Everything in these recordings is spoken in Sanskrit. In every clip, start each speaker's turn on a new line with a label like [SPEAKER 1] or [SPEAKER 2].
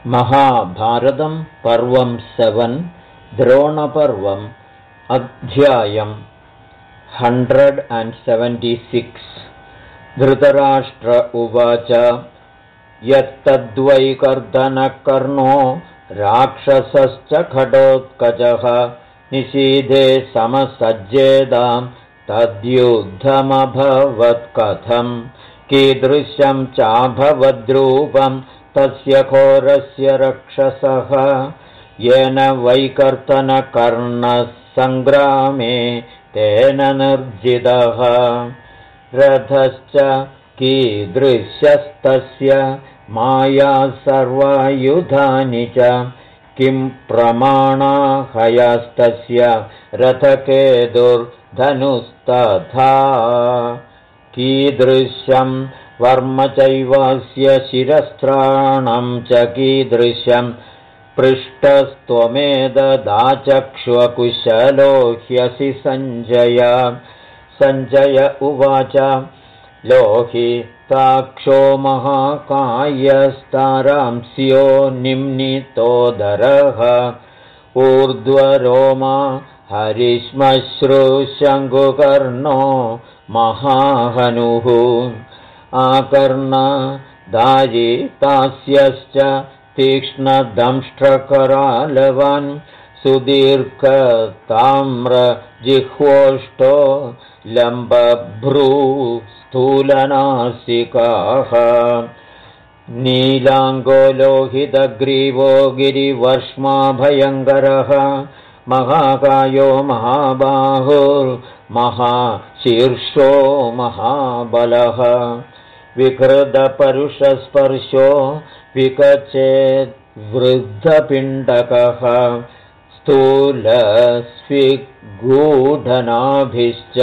[SPEAKER 1] महाभारतं पर्वं 7 द्रोणपर्वम् अध्यायम् 176 धृतराष्ट्र उवाच यत्तद्वै कर्दनः कर्णो राक्षसश्च खडोत्कचः निशीधे समसज्जेदां तद्युद्धमभवत्कथं कीदृशं चाभवद्रूपं तस्य घोरस्य रक्षसः येन वैकर्तनकर्णः सङ्ग्रामे तेन निर्जितः रथश्च कीदृशस्तस्य माया सर्वायुधानि च किं प्रमाणाहयास्तस्य रथकेतुर्धनुस्तथा कीदृशं वर्म चैवास्य शिरस्त्राणं च कीदृशं पृष्ठस्त्वमेददाचक्ष्वकुशलो ह्यसि सञ्जय उवाच लोहिताक्षो महाकायस्तारांस्यो निम्नितोदरः ऊर्ध्वरोमा हरिश्मश्रुशङ्कुकर्णो महाहनुः आकर्णदारितास्यश्च तीक्ष्णदंष्ट्रकरालवान् सुदीर्घताम्रजिह्वोष्टो लम्बभ्रूस्थूलनासिकाः नीलाङ्गो लोहितग्रीवो गिरिवर्ष्माभयङ्करः महाकायो महाबाहुर्महाशीर्षो महाबलः विकृतपरुषस्पर्शो विकचेद्वृद्धपिण्डकः स्थूलस्विगूढनाभिश्च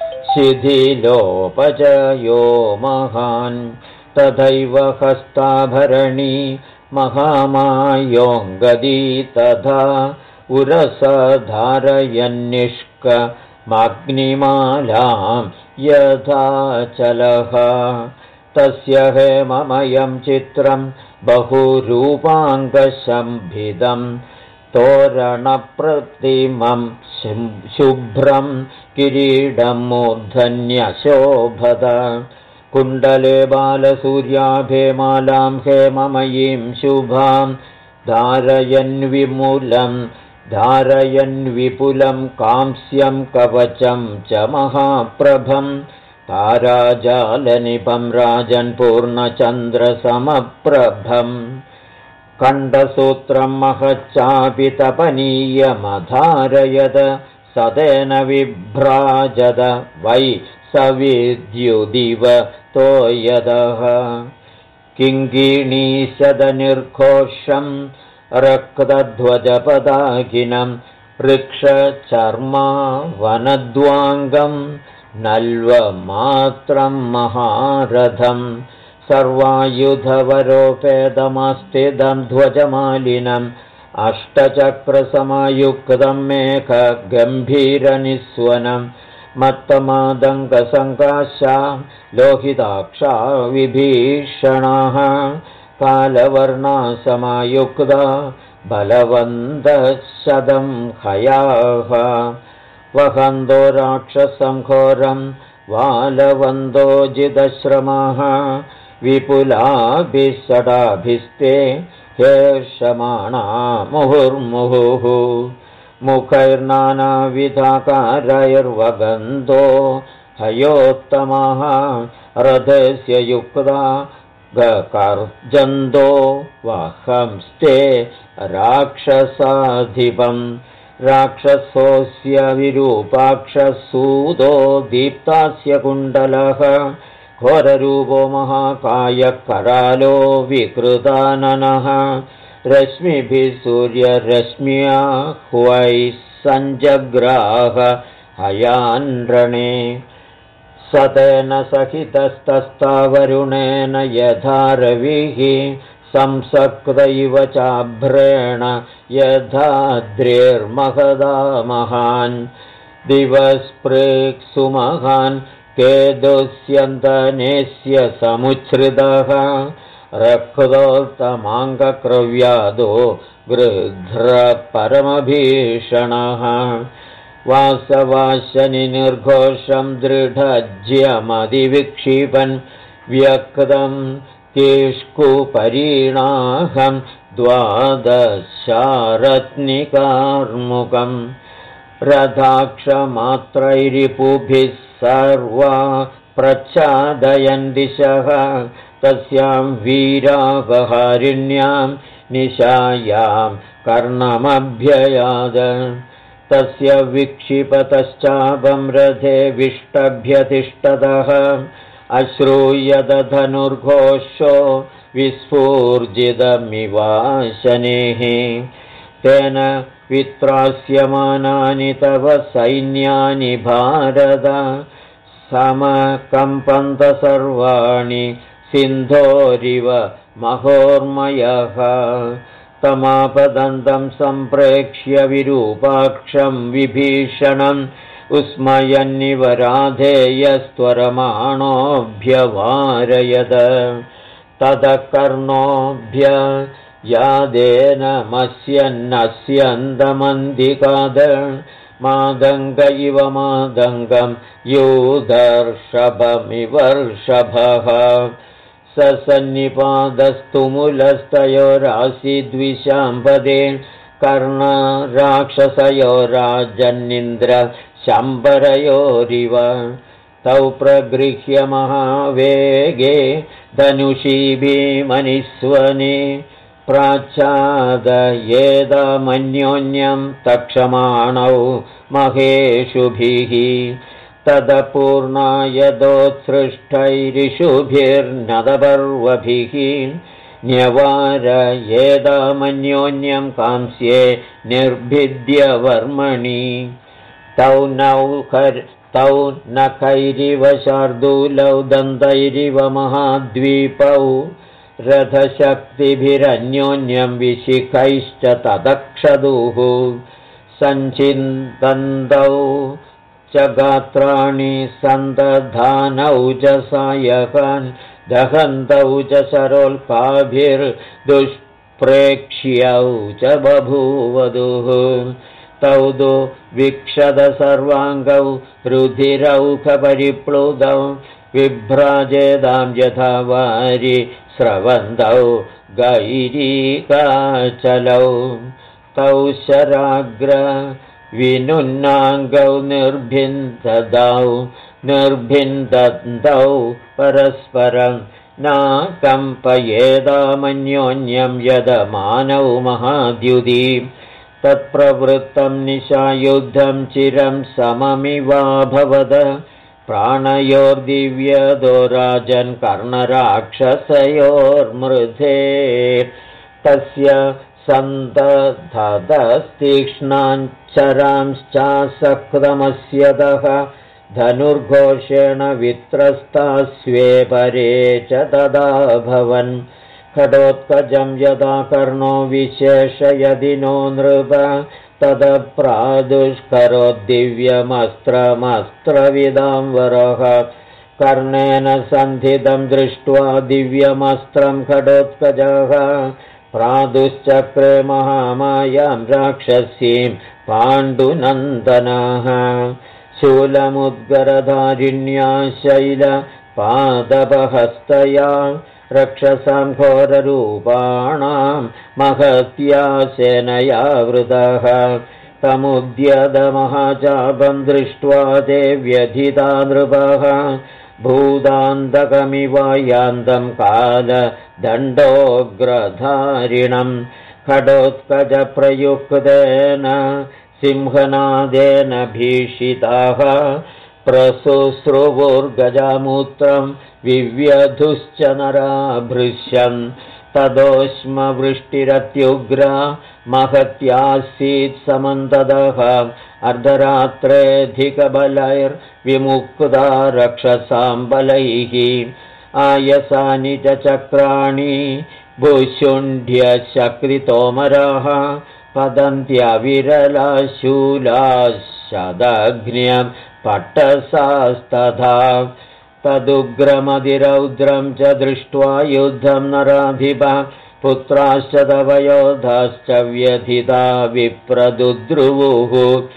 [SPEAKER 1] शिथिलोपचयो महान् तथैव हस्ताभरणी महामायोऽङ्गदी तथा उरसधारयन्निष्कमग्निमालां यथाचलः तस्य हेममयं चित्रं बहुरूपाङ्गशम्भिदं तोरणप्रतिमं शुभ्रं किरीटं मूर्धन्यशोभत कुण्डले बालसूर्याभे मालां हेममयीं शुभां धारयन्विपुलं कांस्यं कवचं च महाप्रभं ताराजालनिपं राजन् पूर्णचन्द्रसमप्रभं कण्ठसूत्रं महच्चापि तपनीयमधारयद सतेन विभ्राजद वै सविद्युदिव तोयदः किङ्किणीशदनिर्घोषं रक्तध्वजपदाकिनं वृक्षचर्मा वनद्वाङ्गं नल्वमात्रं महारथं सर्वायुधवरोपेदमस्तिदं ध्वजमालिनम् अष्टचक्रसमयुक्तं मेघगम्भीरनिस्वनं मत्तमादङ्गसङ्काशा लोहिताक्षा विभीषणाः कालवर्णा समायुक्ता बलवन्तशतं हयाः वहन्तो राक्षसं घोरं वालवन्तो जितश्रमाः विपुलाभिषडाभिस्ते हेर्षमाणा मुहुर्मुहुः मुखैर्नानाविधाकारैर्वगन्तो हयोत्तमाः रथस्य युक्ता गकर्जन्तो वहंस्ते राक्षसाधिपम् राक्षसोऽस्य विरूपाक्षसूदो दीप्तास्य कुण्डलः घोररूपो महाकायकरालो विकृताननः रश्मिभिः सूर्यरश्म्या ह्वैः सञ्जग्राह हयान्रणे सतेन सहितस्तस्तावरुणेन यथा रविः संसक्त इव चाभ्रेण यथाद्रिर्महदा महान् दिवस्पृक्सुमहान् केदुष्यन्तनेस्य समुच्छ्रितः रक्तोत्तमाङ्गक्रव्यादो गृध्रपरमभीषणः वासवाशनिर्घोषं दृढज्यमधिविक्षिपन् व्यक्तं केष्कुपरीणाहं द्वादशारत्निकार्मुकम् रथाक्षमात्रैरिपुभिः सर्वा प्रच्छादयन् दिशः तस्यां वीरापहारिण्यां निशायां कर्णमभ्ययाद तस्य विक्षिपतश्चापं रथे विष्टभ्यतिष्ठतः अश्रूयदधनुर्घोषो विस्फूर्जितमिवाशनेः तेन वित्रास्यमानानि तव सैन्यानि भारत समकम्पन्त सर्वाणि सिन्धोरिव महोर्मयः तमापदन्तं सम्प्रेक्ष्य विरूपाक्षं विभीषणम् उस्मयन्निव राधेयस्त्वरमाणोऽभ्यवारयद ततः कर्णोऽभ्य यादेन मस्यन्नस्यन्दमन्दिकाद मादङ्ग इव मादङ्गं यूदर्षभमिवर्षभः सन्निपादस्तुमुलस्तयोरासीद्विशाम्पदे कर्णराक्षसयोराजन्निन्द्र शम्बरयोरिव तौ प्रगृह्य महावेगे धनुषी भीमनिस्वने प्राच्छादयेदमन्योन्यं तक्षमाणौ महेषुभिः तदपूर्णायदोत्सृष्टैरिषुभिर्नदपर्वभिः न्यवारयेदमन्योन्यं कांस्ये निर्भिद्यवर्मणि तौ नखैरिव शार्दूलौ दन्तैरिव महाद्वीपौ रथशक्तिभिरन्योन्यं विशिखैश्च तदक्षदुः सञ्चिन्तन्तौ च गात्राणि सन्दधानौ च सायकान् दहन्तौ च शरोल्काभिर्दुष्प्रेक्ष्यौ च बभूवधुः तौ दु विक्षद सर्वाङ्गौ रुधिरौखपरिप्लुतौ विभ्राजेदां यथा वारि स्रवन्तौ गैरीकाचलौ तौ शराग्र विनुन्नाङ्गौ निर्भिन्दन्तौ परस्परं नाकम्पयेदामन्योन्यं यदमानौ महाद्युति तत्प्रवृत्तं निशायुद्धं चिरं सममिवाभवद प्राणयोर्दिव्यदो राजन् कर्णराक्षसयोर्मृधे तस्य सन्तधस्तीक्ष्णाञ्चरांश्चासक्तमस्यतः धनुर्घोषेण वित्रस्तास्वे परे च तदा भवन् खडोत्कजं यदा कर्णो विशेषयदिनो नृप तदप्रादुष्करोद्दिव्यमस्त्रमस्त्रविदां कर्णेन सन्धितं दृष्ट्वा दिव्यमस्त्रं खडोत्कजः प्रादुश्चक्रे महामायां राक्षसीं पाण्डुनन्दनः शूलमुद्गरधारिण्या शैलपादपहस्तया रक्षसां घोररूपाणां महत्या सेनया वृतः तमुद्यतमहाचापं दृष्ट्वा ते व्यथिता नृपः भूतान्तकमिवायान्तं कालदण्डोग्रधारिणं खडोत्कजप्रयुक्तेन सिंहनादेन भीषिताः प्रसुश्रुवुर्गजामूत्रं विव्यधुश्च नराभृश्यं तदोष्मवृष्टिरत्युग्रा महत्यासीत् समन्ततः अर्धरात्रेऽधिकबलैर्विमुक्ता रक्षसां बलैः आयसानि च चक्राणि भूषुण्ड्यशक्तितोमराः पतन्त्यविरलाशूलाः शदग्न्यं पट्टसास्तथा तदुग्रमतिरौद्रं च दृष्ट्वा युद्धं नराधिपः पुत्राश्च तव योधाश्च व्यथिता विप्रदुद्रुवुः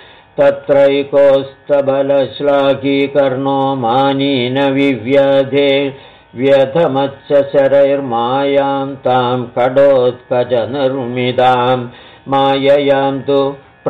[SPEAKER 1] तत्रैकोस्तबलश्लाघी कर्णो मानीन विव्यधे व्यथमच्च शरैर्मायां तां खडोत्कचनिर्मितां माययां तु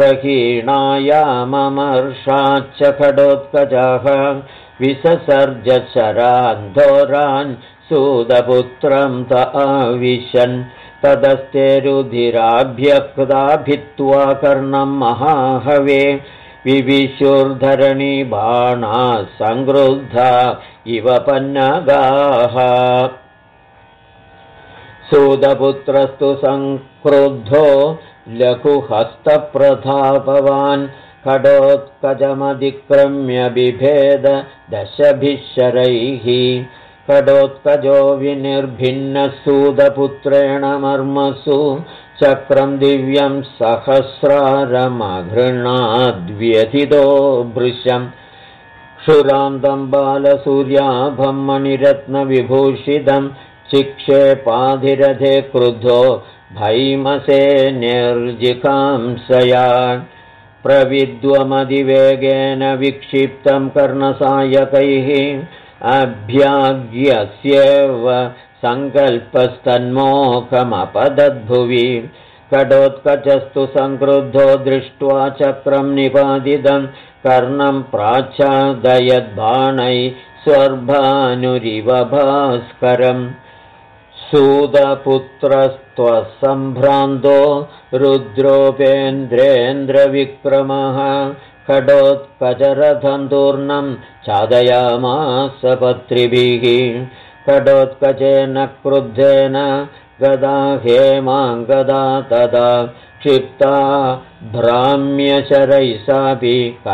[SPEAKER 1] प्रहीणायाममर्षाच्च खडोत्कचः विससर्ज शरान्धोरान् सूदपुत्रं त आविशन् तदस्ते रुधिराभ्यक्ता भित्त्वा कर्णं महाहवे विविशुर्धरणी बाणा संगृद्धा इव पन्नगाः सूदपुत्रस्तु संक्रुद्धो लघुहस्तप्रतापवान् खडोत्कचमतिक्रम्य बिभेद दशभिः शरैः खडोत्कचो विनिर्भिन्नः सूदपुत्रेण मर्मसु चक्रं दिव्यं सहस्रारमघृणाद्व्यथितो भृशम् क्षुरान्तं बालसूर्याभं मणिरत्नविभूषितं चिक्षेपाधिरथे क्रुद्धो भैमसेनर्जिकांसया प्रविद्वमदिवेगेन विक्षिप्तं कर्णसायकैः अभ्याग्यस्येव सङ्कल्पस्तन्मोखमपदद्भुवि खडोत्कचस्तु संक्रुद्धो दृष्ट्वा चक्रं निपातितं कर्णं प्राच्छादयद्बाणैः स्वर्भानुरिव भास्करम् सूदपुत्रस्त्वसम्भ्रान्तो रुद्रोपेन्द्रेन्द्रविक्रमः खडोत्कचरथं तूर्णं चादयामास पत्रिभिः खडोत्कचेन क्रुद्धेन गदा हेमाङ्गदा तदा क्षिप्ता भ्राम्यशरैः सापि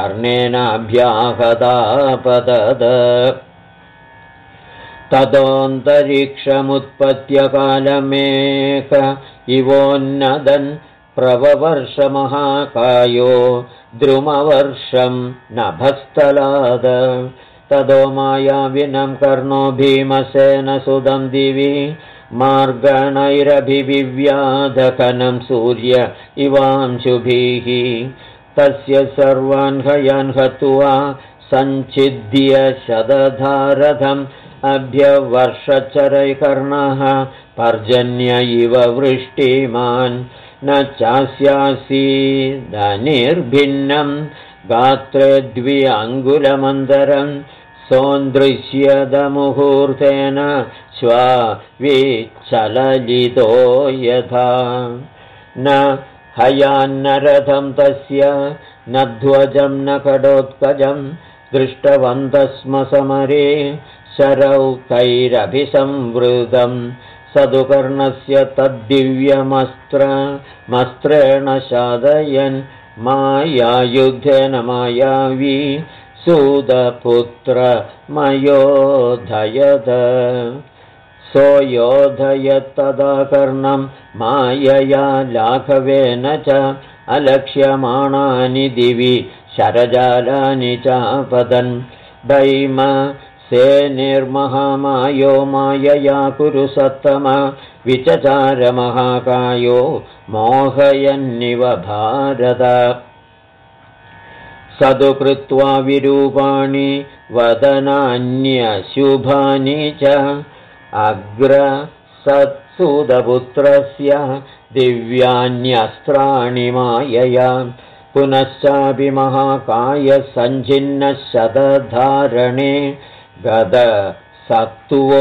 [SPEAKER 1] कर्णेनाभ्याहतापतत ततोऽन्तरिक्षमुत्पत्य कालमेक इवोन्नदन् प्रववर्षमहाकायो द्रुमवर्षं नभस्तलाद ततो मायाविनं कर्णो भीमसेनसुतं दिवि मार्गणैरभिविव्याधकनं सूर्य इवांशुभिः तस्य सर्वान् हयान् हत्वा सञ्छिद्य शतधारथम् अभ्यवर्षचरैकर्णः पर्जन्य इव वृष्टिमान् न चास्यासीदनिर्भिन्नं गात्रे 2 अङ्गुलमन्तरं सोन्दृश्यदमुहूर्तेन श्वाविचललितो यथा न हयान्नरथं तस्य न ध्वजं न खडोत्कचं दृष्टवन्तः स्म समरे शरौकैरभिसंवृतं सदुकर्णस्य तद्दिव्यमस्त्रेण शादयन् मायायुद्धेन मायावी सूदपुत्रमयोधयत सोऽयोधयत्तदा कर्णं मायया लाघवेन च अलक्ष्यमाणानि दिवि शरजालानि चापतन् भैम सेनिर्महामायो मायया कुरु सत्तम विचचारमहाकायो मोहयन्निव भारत सदु कृत्वा विरूपाणि वदनान्यशुभानि च अग्रसत्सूदपुत्रस्य दिव्यान्यस्त्राणि मायया पुनश्चापि महाकायसञ्छिन्नः शतधारणे गदसत्त्वो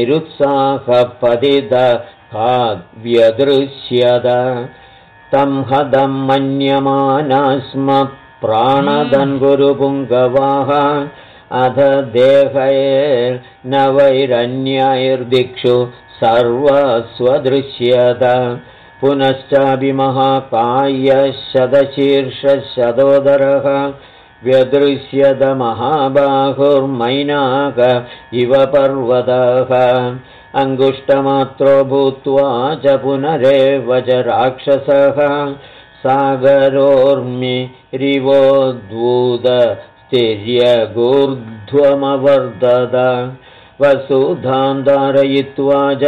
[SPEAKER 1] निरुत्साहपतितव्यदृश्यत तं हदं मन्यमाना स्म प्राणदन् गुरुपुङ्गवाः अध देहैर्नवैरन्यैर्दिक्षु सर्वस्वदृश्यत पुनश्चापि महाकायशतशीर्षशतोदरः व्यदृश्यत महाबाहुर्मैनाक इव पर्वतः अङ्गुष्टमात्रो भूत्वा च पुनरेव च राक्षसः सागरोर्मिरिवोद्वूत तिर्यगूर्ध्वमवर्धत वसुधां धारयित्वा च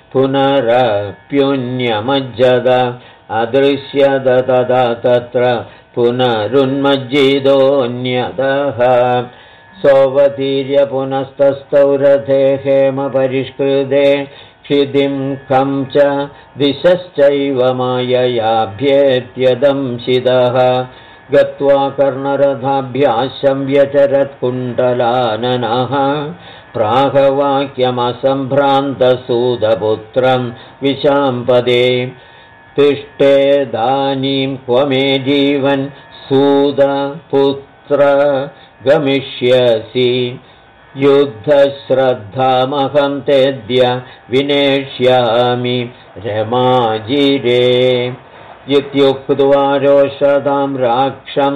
[SPEAKER 1] पुनरप्युन्यमज्जद अदृश्यत तदा तत्र पुनरुन्मज्जितोऽन्यतः सोऽवतीर्य पुनस्तस्थौ रथे हेमपरिष्कृते क्षितिं खं च दिशश्चैव माययाभ्येत्यदंशितः गत्वा कर्णरथाभ्याशं व्यचरत्कुण्डलाननः प्राहवाक्यमसम्भ्रान्तसूदपुत्रं विशाम्पदे तिष्ठेदानीं क्व मे जीवन् सूदपुत्र गमिष्यसि युद्धश्रद्धामहं तेद्य विनेष्यामि रमाजिरे इत्युक्त्वा रोषदां राक्षं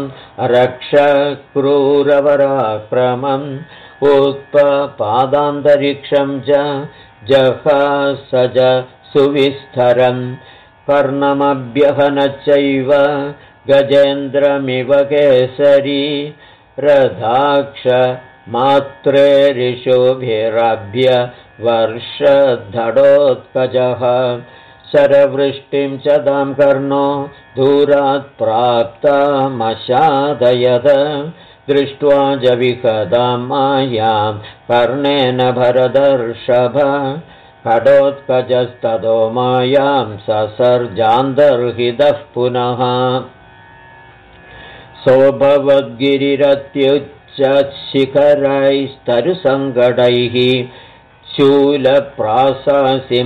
[SPEAKER 1] रक्षक्रूरपराक्रमम् उत्पपादान्तरिक्षं च जहास च सुविस्तरम् कर्णमभ्यहनच्चैव गजेन्द्रमिव केसरी रथाक्ष मात्रेरिषुभिरभ्य वर्षधडोत्कजः शरवृष्टिं च तां कर्णो दूरात् प्राप्तामशादयत् दृष्ट्वा च विकदां मायां कर्णेन भरदर्षभ खडोत्कजस्ततो मायां ससर्जान्तर्हितः पुनः सोऽभवद्गिरिरत्युच्चशिखरैस्तरुसङ्गडैः शूलप्रासासि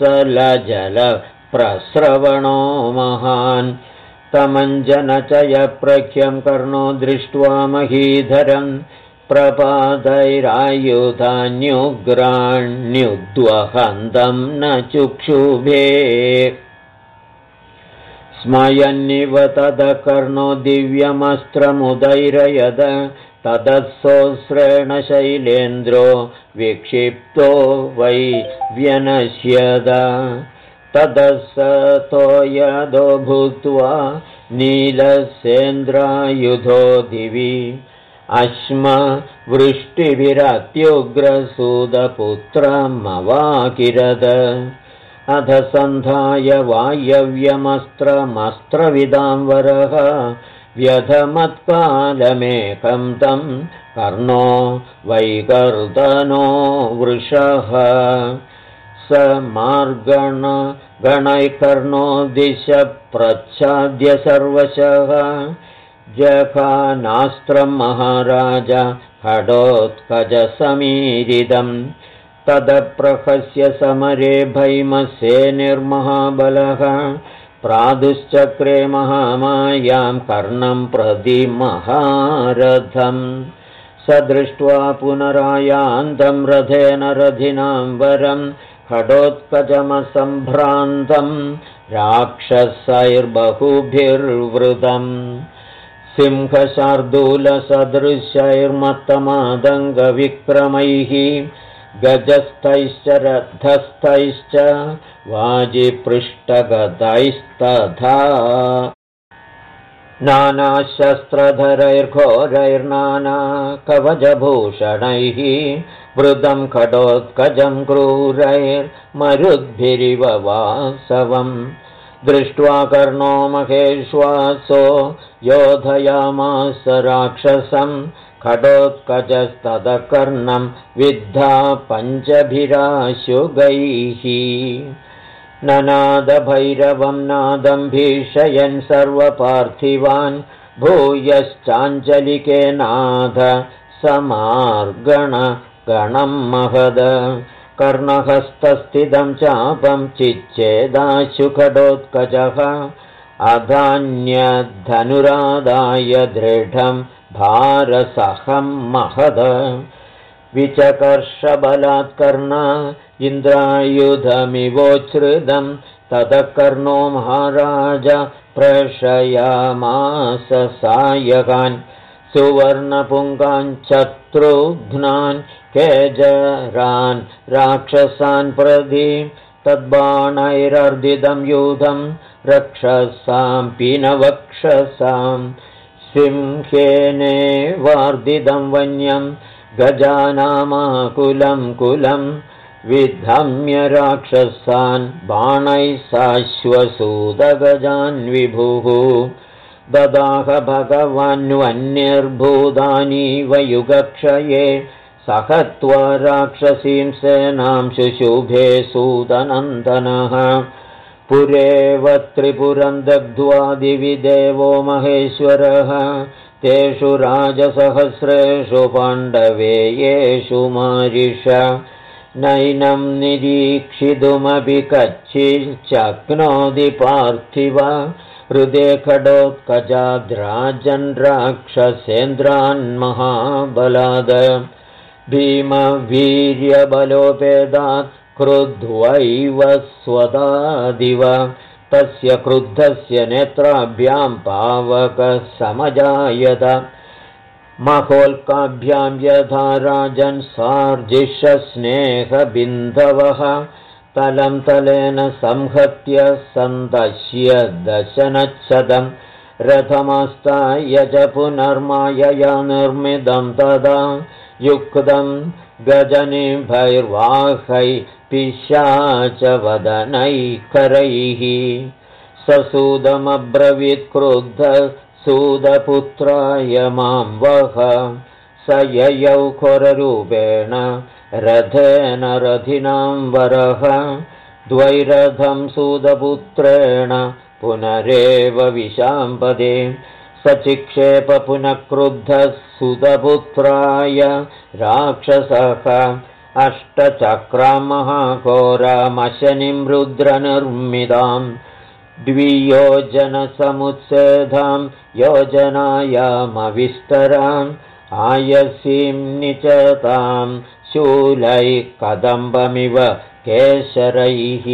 [SPEAKER 1] मुसलजलप्रस्रवणो महान् तमञ्जनचयप्रख्यं कर्णो दृष्ट्वा महीधरं प्रपादैरायुधान्युग्राण्युद्वहन्तं न चुक्षुभे स्मयन्निव ततः कर्णो दिव्यमस्त्रमुदैरयद तदत्सोऽस्रेण शैलेन्द्रो विक्षिप्तो वै व्यनश्यद तदसतो यदो भूत्वा नीलसेन्द्रायुधो दिवि अश्मवृष्टिभिरत्युग्रसूदपुत्रमवाकिरद अध सन्धाय वायव्यमस्त्रमस्त्रविदां वरः व्यधमत्कालमेकं तं कर्णो वैकर्तनो वृषः स मार्गणगणैकर्णो दिश प्रच्छाद्य सर्वशः जघानास्त्रं महाराज खडोत्कजसमीरितम् तदप्रहस्य समरे भैमसेनिर्महाबलः प्रादुश्चक्रे महामायां कर्णं प्रति महारथम् स दृष्ट्वा पुनरायान्तं रथेन रथिनां वरं खडोत्कजमसम्भ्रान्तं राक्षसैर्बहुभिर्वृतम् सिंहशार्दूलसदृशैर्मत्तमादङ्गविक्रमैः गजस्थैश्च रथस्थैश्च वाजिपृष्ठगतैस्तथा नानाशस्त्रधरैर्घोरैर्नानाकवचभूषणैः वृतं खडोत्कजं क्रूरैर्मरुद्भिरिव वासवम् दृष्ट्वा कर्णो महेश्वासो योधयामास राक्षसं खडोत्कजस्ततः कर्णं विद्धा पञ्चभिराशुगैः ननादभैरवं नादं भीषयन् सर्वपार्थिवान् भूयश्चाञ्जलिके नाद समार्गणगणं महद कर्णहस्तस्थितं चापं चिच्छेदाशु खडोत्कजः अधान्यधनुरादाय दृढं भारसहं महद विचकर्षबलात् कर्ण इन्द्रायुधमिवोच्छ्रितं ततः कर्णो महाराज प्रशयामास सायकान् सुवर्णपुङ्गान् शत्रुघ्नान् केजरान् राक्षसान् प्रति तद्बाणैरर्दितं यूथं रक्षसां पीनवक्षसां सिंहेने वार्दितं वन्यं गजानामाकुलं कुलं विधम्य राक्षसान् बाणैः साश्वसूतगजान् विभुः ददाह भगवान्वन्यर्भूतानीव युगक्षये सहत्वा राक्षसीं सेनां शुशुभे सूतनन्दनः पुरेव त्रिपुरं दग्ध्वा दिवि देवो महेश्वरः तेषु राजसहस्रेषु पाण्डवेयेषु मारिष नैनं निरीक्षितुमपि कच्चिच्चक्नोति पार्थिव हृदे खडोत्कचाद्राजन् राक्षसेन्द्रान् महाबलाद भीमवीर्यबलोपेदात् क्रुद्ध्वैव स्वदादिव तस्य क्रुद्धस्य नेत्राभ्यां पावकः समजायत महोल्काभ्यां यथा राजन् सार्जिषस्नेहबिन्धवः तलं तलेन संहत्य सन्दश्य दशनच्छदं रथमास्ताय च पुनर्मायया निर्मितं तदा युक्तं गजनिभैर्वाहै पिशाचवदनैकरैः ससूदमब्रवीत् क्रुद्धः सूदपुत्राय मां वह स ययौ घोररूपेण रथेन रथिनां वरः द्वैरथं सूदपुत्रेण पुनरेव विशाम्पदे स चिक्षेप पुनः क्रुद्धः सुतपुत्राय राक्षसः अष्टचक्रां महाघोरामशनिं रुद्रनिर्मितां द्वियोजनसमुत्सेधां योजनायामविस्तराम् आयसीं निचतां शूलैः कदम्बमिव केशरैः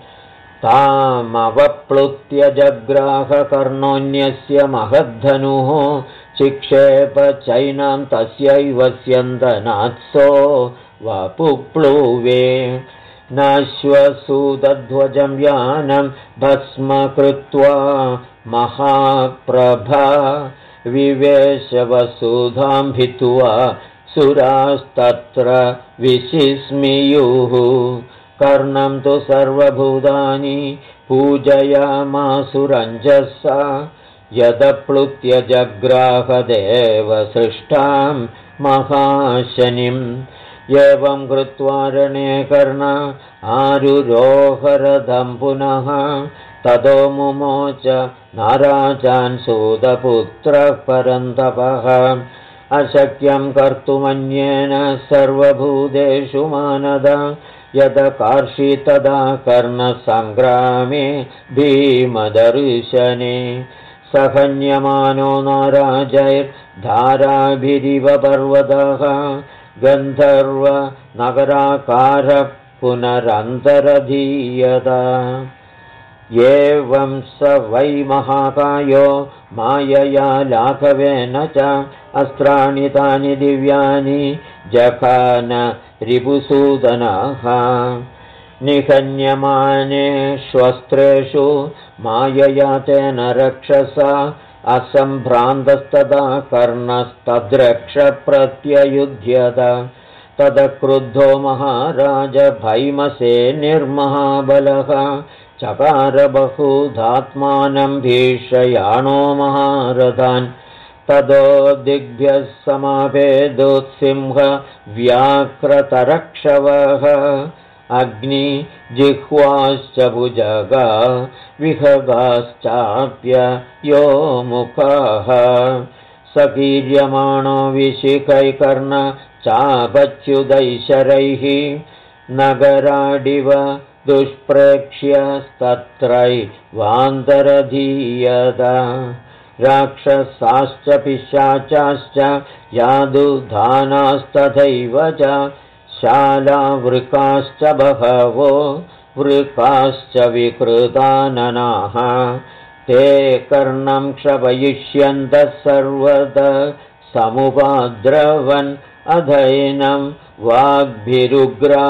[SPEAKER 1] तामवप्लुत्य जग्राह कर्णोऽन्यस्य महद्धनुः चिक्षेप चैनां तस्यैव स्यन्दनात्सो वपुप्लुवे नाश्वसूतध्वजं यानं भस्म कृत्वा महाप्रभा विवेशवसुधां भित्त्वा सुरास्तत्र विशिस्मियुः कर्णं तु सर्वभूतानि पूजयामासुरञ्जसा यदप्लुत्य जग्राहदेव सृष्टां महाशनिम् एवं कृत्वा रणे कर्ण आरुरोहरथं पुनः ततो मुमोच नाराजान् सूतपुत्रः परन्तपः अशक्यं कर्तुमन्येन सर्वभूतेषु मानद यदकार्षि तदा कर्णसङ्ग्रामे भीमदर्शने सहन्यमानो नाराजैर्धाराभिरिव पर्वतः गन्धर्वनगराकारः पुनरन्तरधीयत एवं स वै महाकायो मायया लाघवेन च अस्त्राणि तानि दिव्यानि जखान रिपुसूदनः निहन्यमानेष्वस्त्रेषु मायया तेन रक्षसा असम्भ्रान्तस्तदा कर्णस्तद्रक्षप्रत्ययुध्यत तदक्रुद्धो महाराज भैमसेनिर्महाबलः चकार बहुधात्मानं भीषयाणो महारथान् ततो दिग्भ्यः समापेदुत्सिंह व्याक्रतरक्षवः अग्निजिह्वाश्च भुजगा विहगाश्चाप्य यो मुखाः सकीर्यमाणो विशिखैकर्ण चापच्युदैशरैः नगराडिव दुष्प्रेक्ष्यस्तत्रैवान्तरधीयत राक्षसाश्च पिशाचाश्च यादुधानास्तथैव च शालावृकाश्च बहवो वृकाश्च विकृताननाः ते कर्णं क्षपयिष्यन्तः सर्वदा समुपद्रवन् अधैनं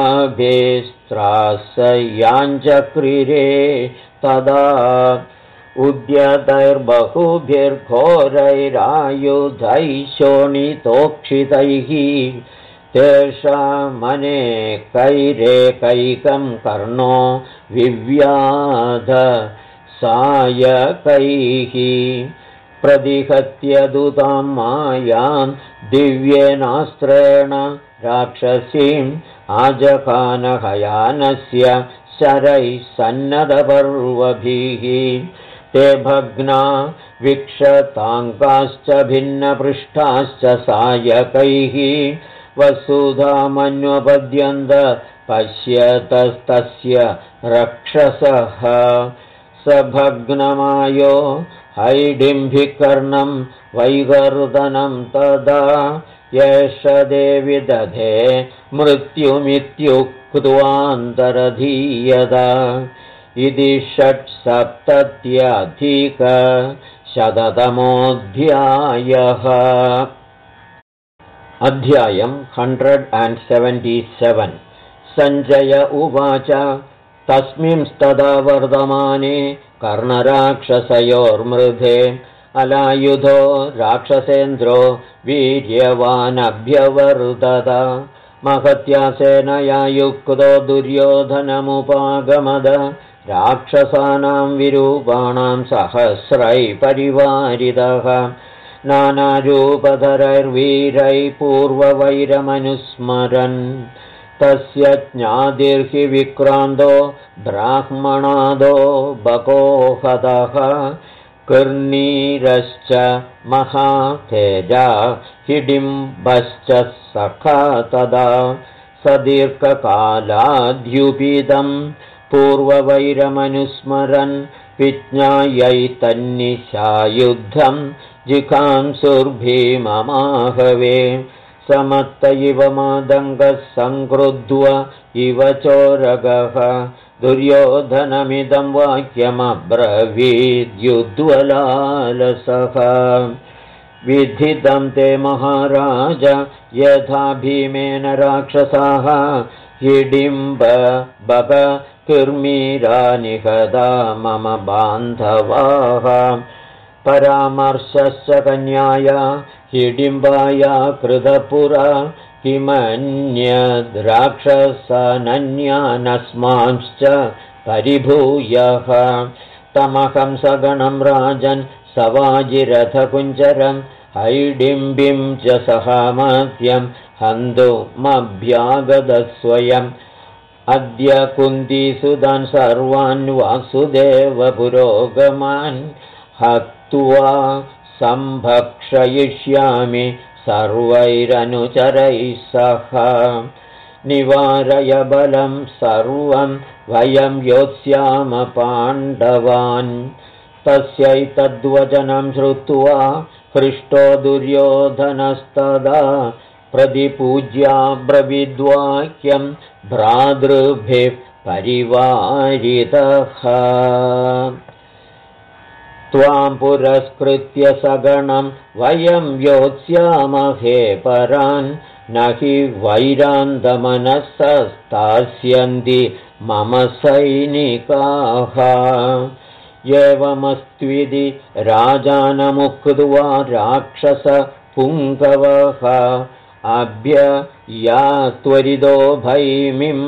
[SPEAKER 1] वाग्भिरुग्राभेस्त्रासयाञ्चक्रिरे तदा उद्यतैर्बहुभिर्घोरैरायुधैः शोणितोक्षितैः तेषामनेकैरेकैकं कर्णो विव्याध सायकैः प्रतिहत्य दुतां मायां दिव्येनास्त्रेण राक्षसीम् आजखानहयानस्य शरैः सन्नदपर्वभिः ते भग्ना विक्षताङ्काश्च भिन्नपृष्ठाश्च सायकैः वसुधामन्वपद्यन्त पश्यतस्तस्य रक्षसः स भग्नमायो हैडिम्भिकर्णं वैगर्दनं तदा एष देवि दधे मृत्युमित्युक्त्वान्तरधीयता इति 670-शततमोऽध्यायः। अध्यायं 177। सञ्जय उवाच तस्मिंस्तदा वर्धमाने कर्णराक्षसयोर्मृधे अलायुधो राक्षसेन्द्रो वीर्यवानभ्यवर्धत महत्या सेनया युक्तो दुर्योधनमुपागमद राक्षसानां विरूपाणां सहस्रै परिवारितः नानारूपधरैर्वीरैः पूर्ववैरमनुस्मरन् तस्य ज्ञातिर्हि विक्रान्तो ब्राह्मणादो बकोहतः कर्णीरश्च महातेजा हिडिम्बश्च सखा तदा सदीर्घकालाद्युपितं पूर्ववैरमनुस्मरन् विज्ञायैतन्निशायुद्धं जिघांसुर्भीममाहवे समत्त इव मादङ्गः सङ्क्रुद्ध्व इव चोरगः दुर्योधनमिदं वाक्यमब्रवीद्युद्वलालसः विधितं ते महाराज यथा भीमेन राक्षसाः हिडिम्ब बक किर्मीरा निहता मम बान्धवाः परामर्शश्च कन्याया हिडिम्बाया कृतपुरा किमन्यद्राक्षसनन्यानस्मांश्च परिभूयः तमहं सगणं राजन् सवाजिरथकुञ्जरं हैडिम्बिं च सहामत्यं हन्तुमभ्यागतस्वयम् अद्य कुन्तीसुतान् सर्वान् वासुदेवपुरोगमान् हत्वा सम्भक्षयिष्यामि सर्वैरनुचरैः सह निवारय बलं सर्वं वयं योत्स्याम पाण्डवान् तस्यैतद्वचनं श्रुत्वा हृष्टो दुर्योधनस्तदा प्रतिपूज्याब्रवीद्वाक्यं भ्रातृभिः परिवारितः त्वां पुरस्कृत्य सगणं वयं योत्स्यामहे परान् न हि वैरान्तमनसस्तास्यन्ति मम सैनिकाः एवमस्त्विति राजानमुक्त्वा राक्षसपुङ्गवः अभ्ययात्वरितो भैमिं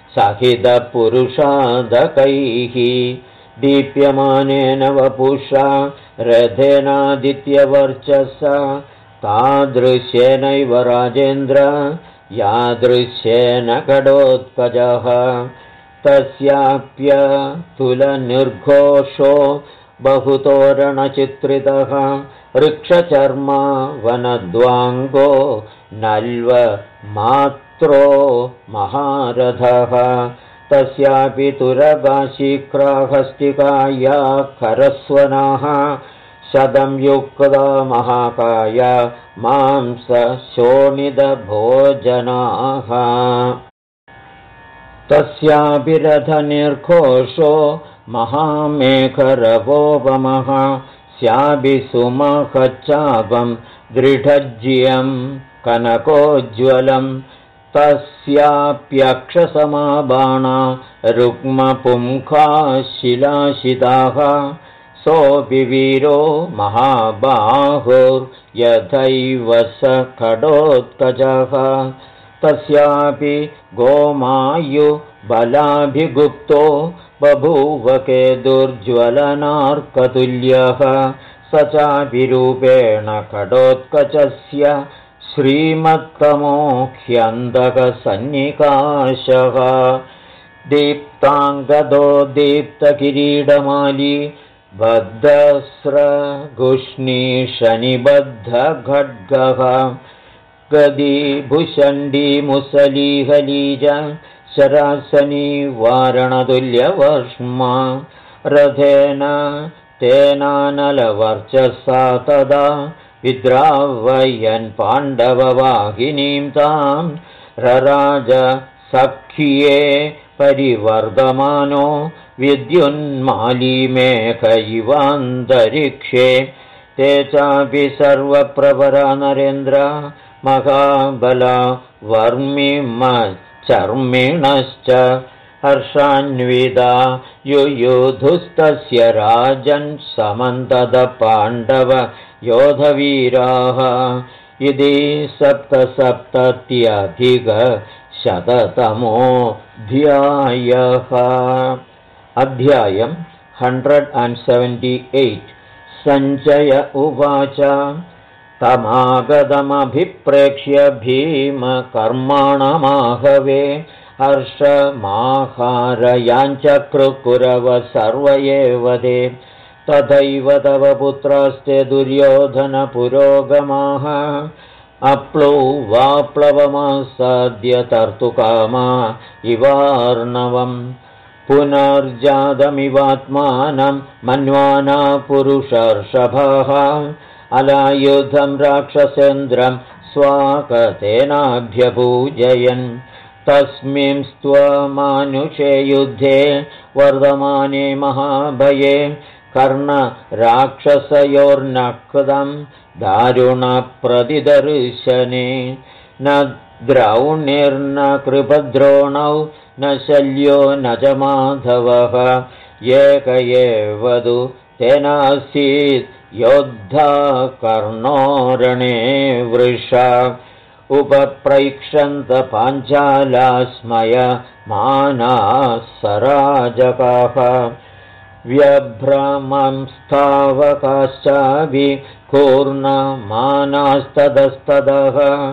[SPEAKER 1] सहितपुरुषादकैः दीप्यमानेन वपुषा रथेनादित्यवर्चसा तादृश्येनैव राजेन्द्र यादृश्येन कडोत्कजः तस्याप्यतुलनिर्घोषो बहुतोरणचित्रितः वृक्षचर्मा वनद्वाङ्गो नल्वमात्रो महारथः तस्यापि तुरगाशीक्राहस्तिकाया खरस्वनाः शतं युक्ता महाकाया मांस शोणितभोजनाः तस्यापि रथनिर्घोषो महामेघरवोपमः स्यापि सुमखच्चापं दृढज्यं कनकोज्ज्वलं तस्याप्यक्षसमाबाणा रुक्मपुङ्खा शिलाशिताः सोऽपि वीरो महाबाहुर्यथैव स खडोत्कचः तस्यापि गोमायुबलाभिगुप्तो बभूवके दुर्ज्वलनार्कतुल्यः स चापि रूपेण खडोत्कचस्य श्रीमत्तमो ह्यन्तकसन्निकाशः दीप्ताङ्गदो दीप्तकिरीटमाली बद्धस्रगुष्णीशनिबद्धखड्गः गदीभुषण्डीमुसलीहलीज शरासनी वारणतुल्यवर्ष्मा रथेन तेनानलवर्चसा तदा विद्रावयन् पाण्डववाहिनीं तां रराज सख्ये परिवर्धमानो विद्युन्मालीमेघ इवान्तरिक्षे ते चापि सर्वप्रवरा नरेन्द्र महाबला वर्मिमच्चर्मिणश्च हर्षान्विता युयुधुस्तस्य राजन् समन्ततपाण्डव योधवीराः इति 777तमोऽध्यायः अध्यायम् 178 सञ्जय उवाच तमागतमभिप्रेक्ष्य भीमकर्माणमाहवे हर्षमाहारयाञ्चक्रुकुरव सर्व एव ते तथैव तव पुत्रास्ते दुर्योधनपुरोगमाः अप्लुवाप्लवमासाद्य तर्तुकामा इवार्णवम् पुनर्जातमिवात्मानं मन्वाना पुरुषर्षभः अलायुधं राक्षसेन्द्रं स्वाकतेनाभ्यपूजयन् तस्मिंस्त्वमानुषे युद्धे वर्धमाने महाभये कर्णराक्षसयोर्नक्तं दारुणप्रतिदर्शने न द्रौणिर्न कृपद्रोणौ न शल्यो न च माधवः एक एव तु तेनासीत् योद्धा कर्णोरणे वृषा उपप्रैक्षन्त पाञ्चालास्मय मानाः सराजकाः व्यभ्रमंस्तावकाश्चाभिकूर्णमानास्ततस्ततः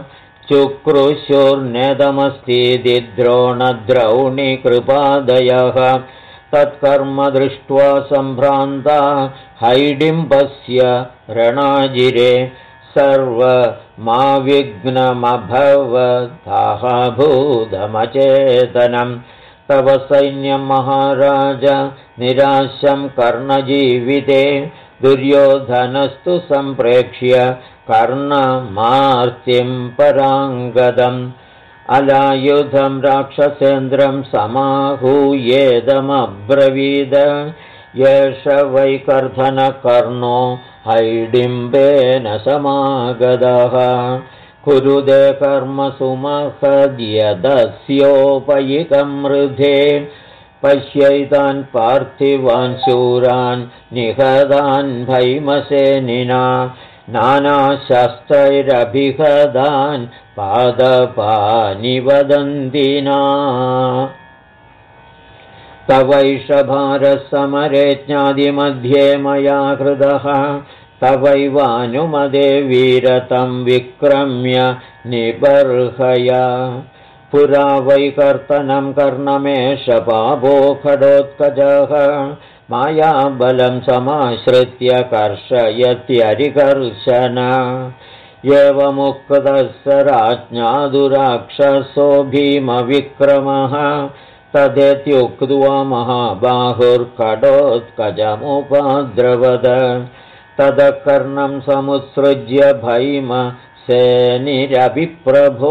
[SPEAKER 1] चुक्रुशुर्नेदमस्तीति द्रोणद्रौणिकृपादयः तत्कर्म दृष्ट्वा सम्भ्रान्ता हैडिम्बस्य रणाजिरे सर्वमाविघ्नमभवताः भूतमचेतनं तव सैन्यं महाराज निराशं कर्णजीविते दुर्योधनस्तु सम्प्रेक्ष्य कर्णमार्तिं पराङ्गदम् अलायुधं राक्षसेन्द्रं समाहूयेदमब्रवीद एष वैकर्धनकर्णो हैडिम्बेन समागतः कुरुदे कर्म सुमहद्यदस्योपयितं मृधे पश्यैतान् पार्थिवान् शूरान् निहतान् भैमसेनिना नानाशस्त्रैरभिहतान् पादपानि वदन्तिना तवैष भारसमरे ज्ञातिमध्ये मया हृदः तवैवानुमदे वीरतं विक्रम्य निबर्हय पुरा वैकर्तनं कर्णमेष पापो खडोत्कचः मायाबलं समाश्रित्य कर्षयत्यरिकर्षण एवमुक्तः स राज्ञा दुराक्षसो भीमविक्रमः तदेत्युक्त्वा महाबाहुर्खडोत्कचमुपद्रवद ततः कर्णं समुत्सृज्य भैमसेनिरभिप्रभो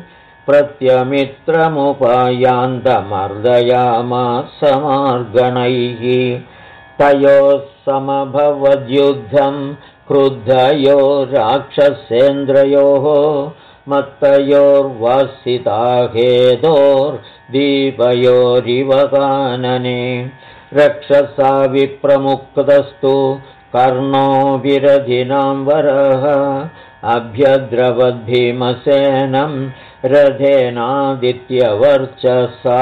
[SPEAKER 1] प्रत्यमित्रमुपायान्तमर्दयामास मार्गणैः तयोः समभवद्युद्धं क्रुद्धयो राक्षसेन्द्रयोः मत्तयोर्वसिताहेतोर्दीपयोरिव कानने रक्षसा विप्रमुक्तस्तु कर्णो विरधिनां वरः अभ्यद्रवद्भीमसेनं रथेनादित्यवर्चसा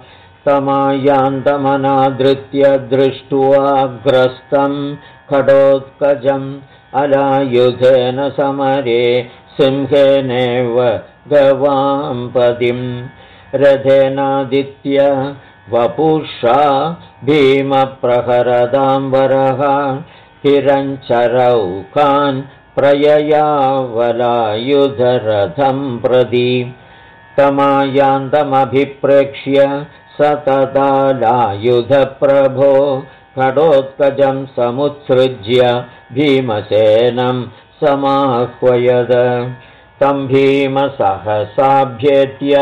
[SPEAKER 1] तमायान्तमनादृत्य दृष्ट्वाग्रस्तं खडोत्कजम् अलायुधेन समरे सिंहेनेव गवाम्पदिं रथेनादित्य वपुषा भीमप्रहरदां वरः हिरञ्चरौकान् प्रययावलायुधरथं प्रति तमायान्तमभिप्रेक्ष्य स तदालायुधप्रभो खडोत्कजं समुत्सृज्य भीमसेनं समाह्वयद तं भीमसहसाभ्येत्य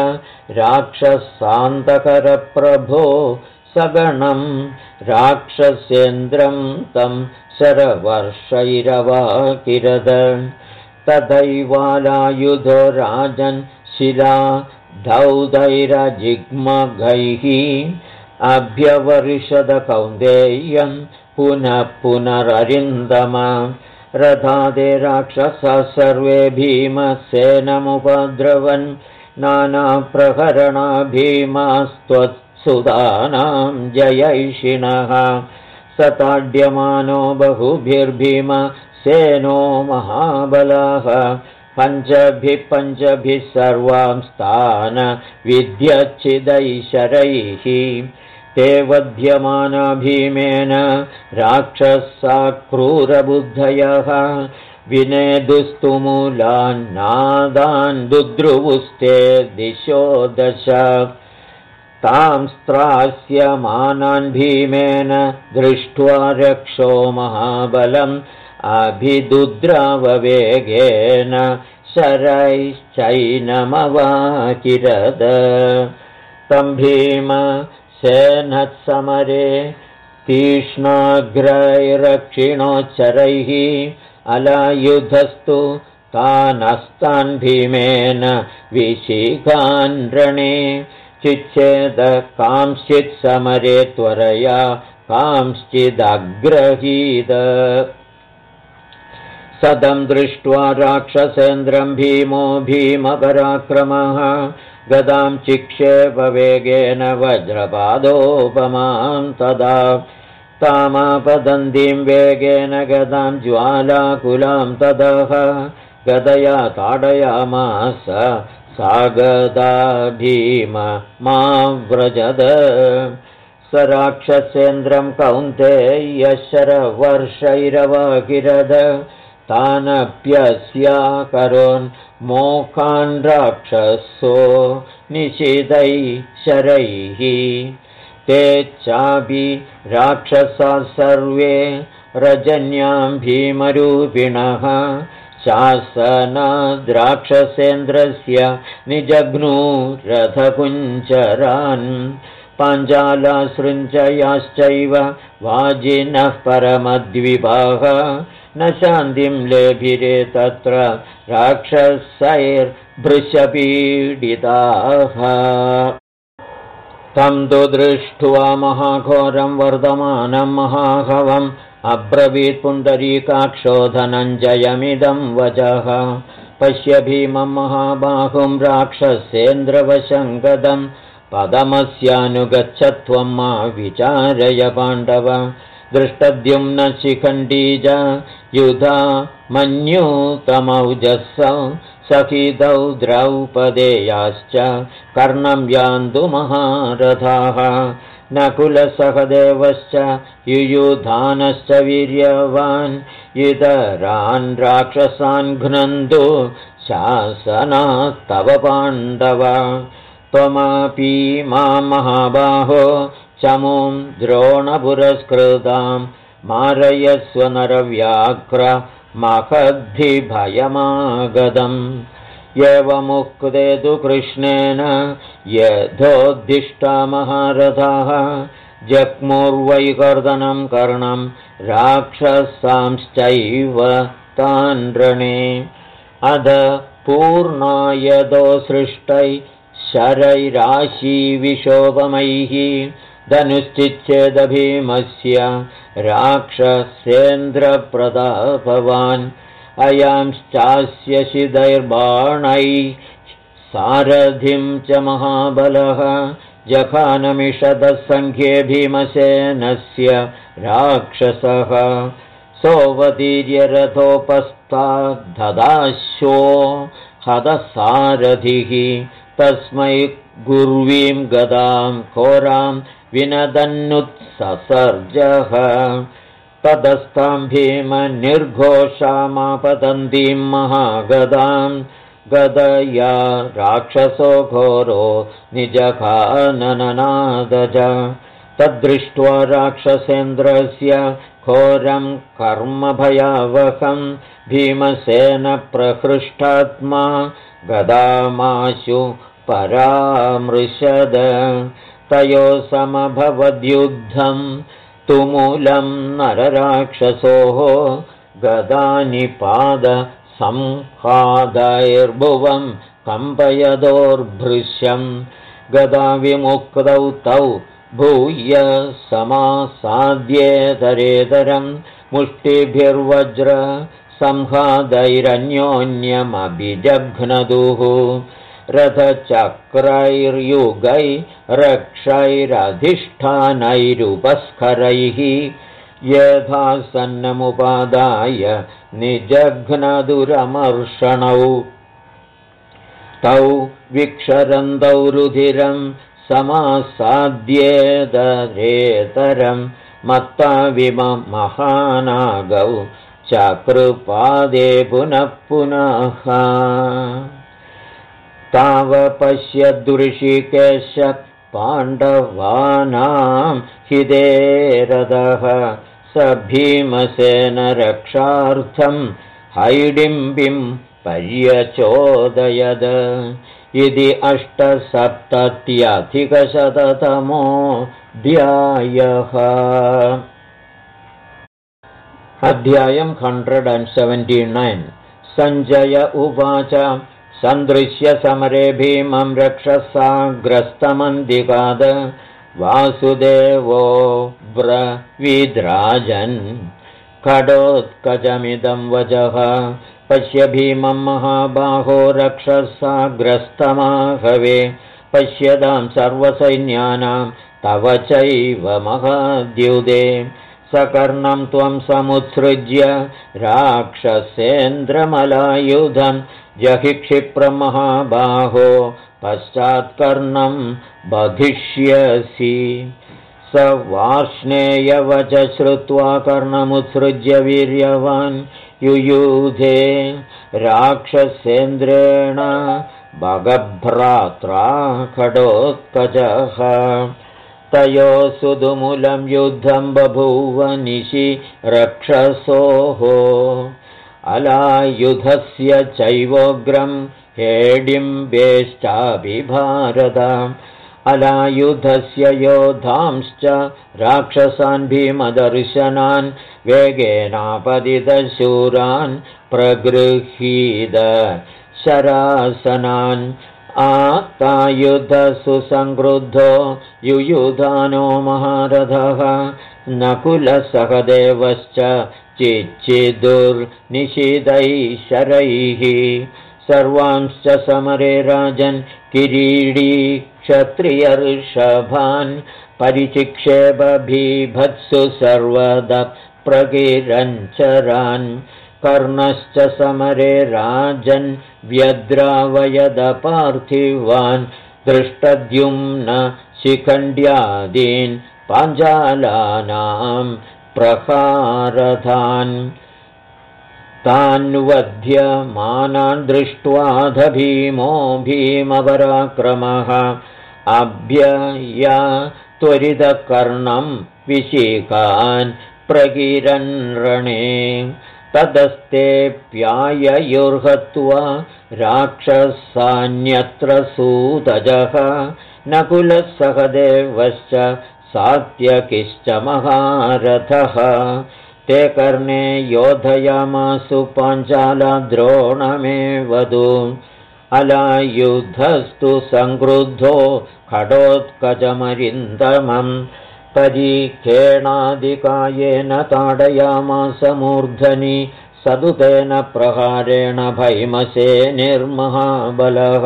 [SPEAKER 1] राक्षसान्तकरप्रभो सगणं राक्षसेन्द्रं तं शरवर्षैरवाकिरद तथैवालायुधो राजन् शिला धौधैरजिग्मघैः अभ्यवर्षद कौन्तेयं पुनः पुनररिन्दम रथादे राक्षसः सर्वे भीमसेनमुपद्रवन् नानाप्रहरणा भीमास्त्वत्सुतानां जयैषिणः सताड्यमानो बहुभिर्भीमसेनो महाबलः पञ्चभिः सर्वां स्थान विद्यच्छिदैशरैः ते वध्यमाना भीमेन राक्षसा क्रूरबुद्धयः विनेदुस्तु मूलान्नादान् दुद्रुवुस्ते दिशो दश तां स्त्रास्यमानान् भीमेन दृष्ट्वा रक्षो महाबलम् अभिदुद्राववेगेन शरैश्चैनमवाकिरद तं भीमसेनत्समरे तीक्ष्णाग्रैरक्षिणोच्चरैः अलायुधस्तु तानस्तान् भीमेन विशिखान् रणे चिच्छेद कांश्चित् समरे त्वरया कांश्चिदग्रहीत सदं दृष्ट्वा राक्षसेन्द्रं भीमो भीमपराक्रमः गदां चिक्षेपवेगेन वज्रपादोपमां तदा तामापदन्तीं वेगेन गदां ज्वालाकुलां ततः गदया ताडयामास सा गदा भीममाव्रजद स राक्षसेन्द्रं कौन्तेयशरवर्षैरवाकिरद तानप्यस्याकरोन् मोकान् राक्षसो निशितैः शरैः ते चापि राक्षसा सर्वे रजन्यां भीमरूपिणः शासनाद्राक्षसेन्द्रस्य निजघ्नु रथकुञ्चरान् पाञ्चालासृञ्चयाश्चैव वाजिनः परमद्विपाः न शान्तिं लेभिरे तत्र राक्षसैर्भृशपीडिताः तं तु दृष्ट्वा महाघोरं वर्धमानं महाहवम् अब्रवीत् पुण्डरीकाक्षो धनञ्जयमिदं वचः पश्य भीमं महाबाहुं राक्षसेन्द्रवशङ्गदं पदमस्यानुगच्छत्वं मा विचारय पाण्डव दृष्टद्युम्न शिखण्डीज युधा मन्यूतमौजसौ सखितौ द्रौपदेयाश्च कर्णं यान्तु महारथाः नकुलसहदेवश्च युयुधानश्च वीर्यवान् इतरान् राक्षसान् घ्नन्तु शासनात्तव पाण्डव त्वमपि मां महाबाहो चमुं द्रोणपुरस्कृतां मारयस्व नरव्याघ्र महद्भिभयमागतम् एवमुक्ते तु कृष्णेन यथोद्दिष्टा महारथाः जग्मुर्वैकर्दनं कर्णं राक्षसांश्चैव तान् रणे अध पूर्णायदो सृष्टै शरैराशीविशोपमैः धनुश्चिच्छेद भीमस्य राक्षसेन्द्रप्रतापवान् अयांश्चास्य शिदैर्बाणैः सारथिं च महाबलः जघानमिषदसङ्ख्ये भीमसेनस्य राक्षसः सोऽवतीर्यरथोपस्ताद्धदाश्वो हतसारथिः तस्मै गुर्वीं गदां घोरां विनदन्नुत्ससर्जः ततस्तां भीमनिर्घोषामापतन्तीं महागदां गदया राक्षसो घोरो निजघानननादज तद्दृष्ट्वा राक्षसेन्द्रस्य घोरं कर्मभयावहं भीमसेनप्रहृष्टात्मा गदामाशु परामृशद तयोः समभवद्युद्धं तुमुलं नरराक्षसोः गदानिपादसंहादैर्भुवं कम्पयदोर्भृश्यं गदाविमुक्तौ तौ भूय समासाद्येतरेतरं मुष्टिभिर्वज्र संहादैरन्योन्यमभिजघ्नदुः रथचक्रैर्युगैरक्षैरधिष्ठानैरुपस्खरैः यथा सन्नमुपादाय निजघ्नदुरमर्षणौ तौ विक्षरन्तौ रुधिरं समासाद्येतरेतरं मत्ता विमहानागौ चकृपादे पुनः पुनः तावपश्यदृषिकेश पाण्डवानां हितेरदः स भीमसेनरक्षार्थं हैडिम्बिं पर्यचोदयद इति 870-अधिकशततमोऽध्यायः। अध्यायं 179। सञ्जय उवाच सन्दृश्य समरे भीमं रक्षसाग्रस्तमन्दिगाद वासुदेवो ब्रवीद्राजन् खडोत्कचमिदं वचः पश्य भीमं महाबाहो रक्षसाग्रस्तमाहवे पश्यतां सर्वसैन्यानां तव चैव महाद्युदे सकर्णं त्वं समुत्सृज्य राक्षसेन्द्रमलायुधं जहि क्षिप्रमहाबाहो पश्चात्कर्णं बधिष्यसि स वार्ष्णेयवच श्रुत्वा कर्णमुत्सृज्य वीर्यवान् युयुधे राक्षसेन्द्रेण भगभ्रात्रा खडोत्कचः तयोः सुदुमूलं युद्धं बभूव निशि रक्षसोः अलायुधस्य चैवोग्रं हेडिम्बेश्चाभिभारत अलायुधस्य योधांश्च राक्षसान् भीमदर्शनान् वेगेनापतितशूरान् प्रगृहीत शरासनान् आत्तायुधसुसंक्रुद्धो युयुधानो महारथः नकुलसहदेवश्च चिच्चिदुर्निशितैः शरैः सर्वांश्च समरे राजन् किरीटी क्षत्रियर्षभान् परिचिक्षेप भीभत्सु सर्वदा प्रगिरञ्चरान् कर्णश्च समरे राजन् व्यद्रावयदपार्थिवान् दृष्टद्युम्न शिखण्ड्यादीन् पाञ्चालानां प्रहारधान् तान्वध्यमानान् दृष्ट्वाध भीमो भीमपराक्रमः अभ्यया त्वरितकर्णं विशिखान् प्रगिरन् रणे ततस्तेऽप्याययुर्हत्वा राक्षसान्यत्र सूतजः नकुलसहदेवश्च सात्यकिश्च महारथः ते कर्णे योधयामासु पाञ्चालद्रोणमेवधु अलायुधस्तु संक्रुद्धो खडोत्कचमरिन्दमं परीखेणादिकायेन ताडयामास मूर्धनि सदुतेन प्रहारेण भैमसेनिर्महाबलः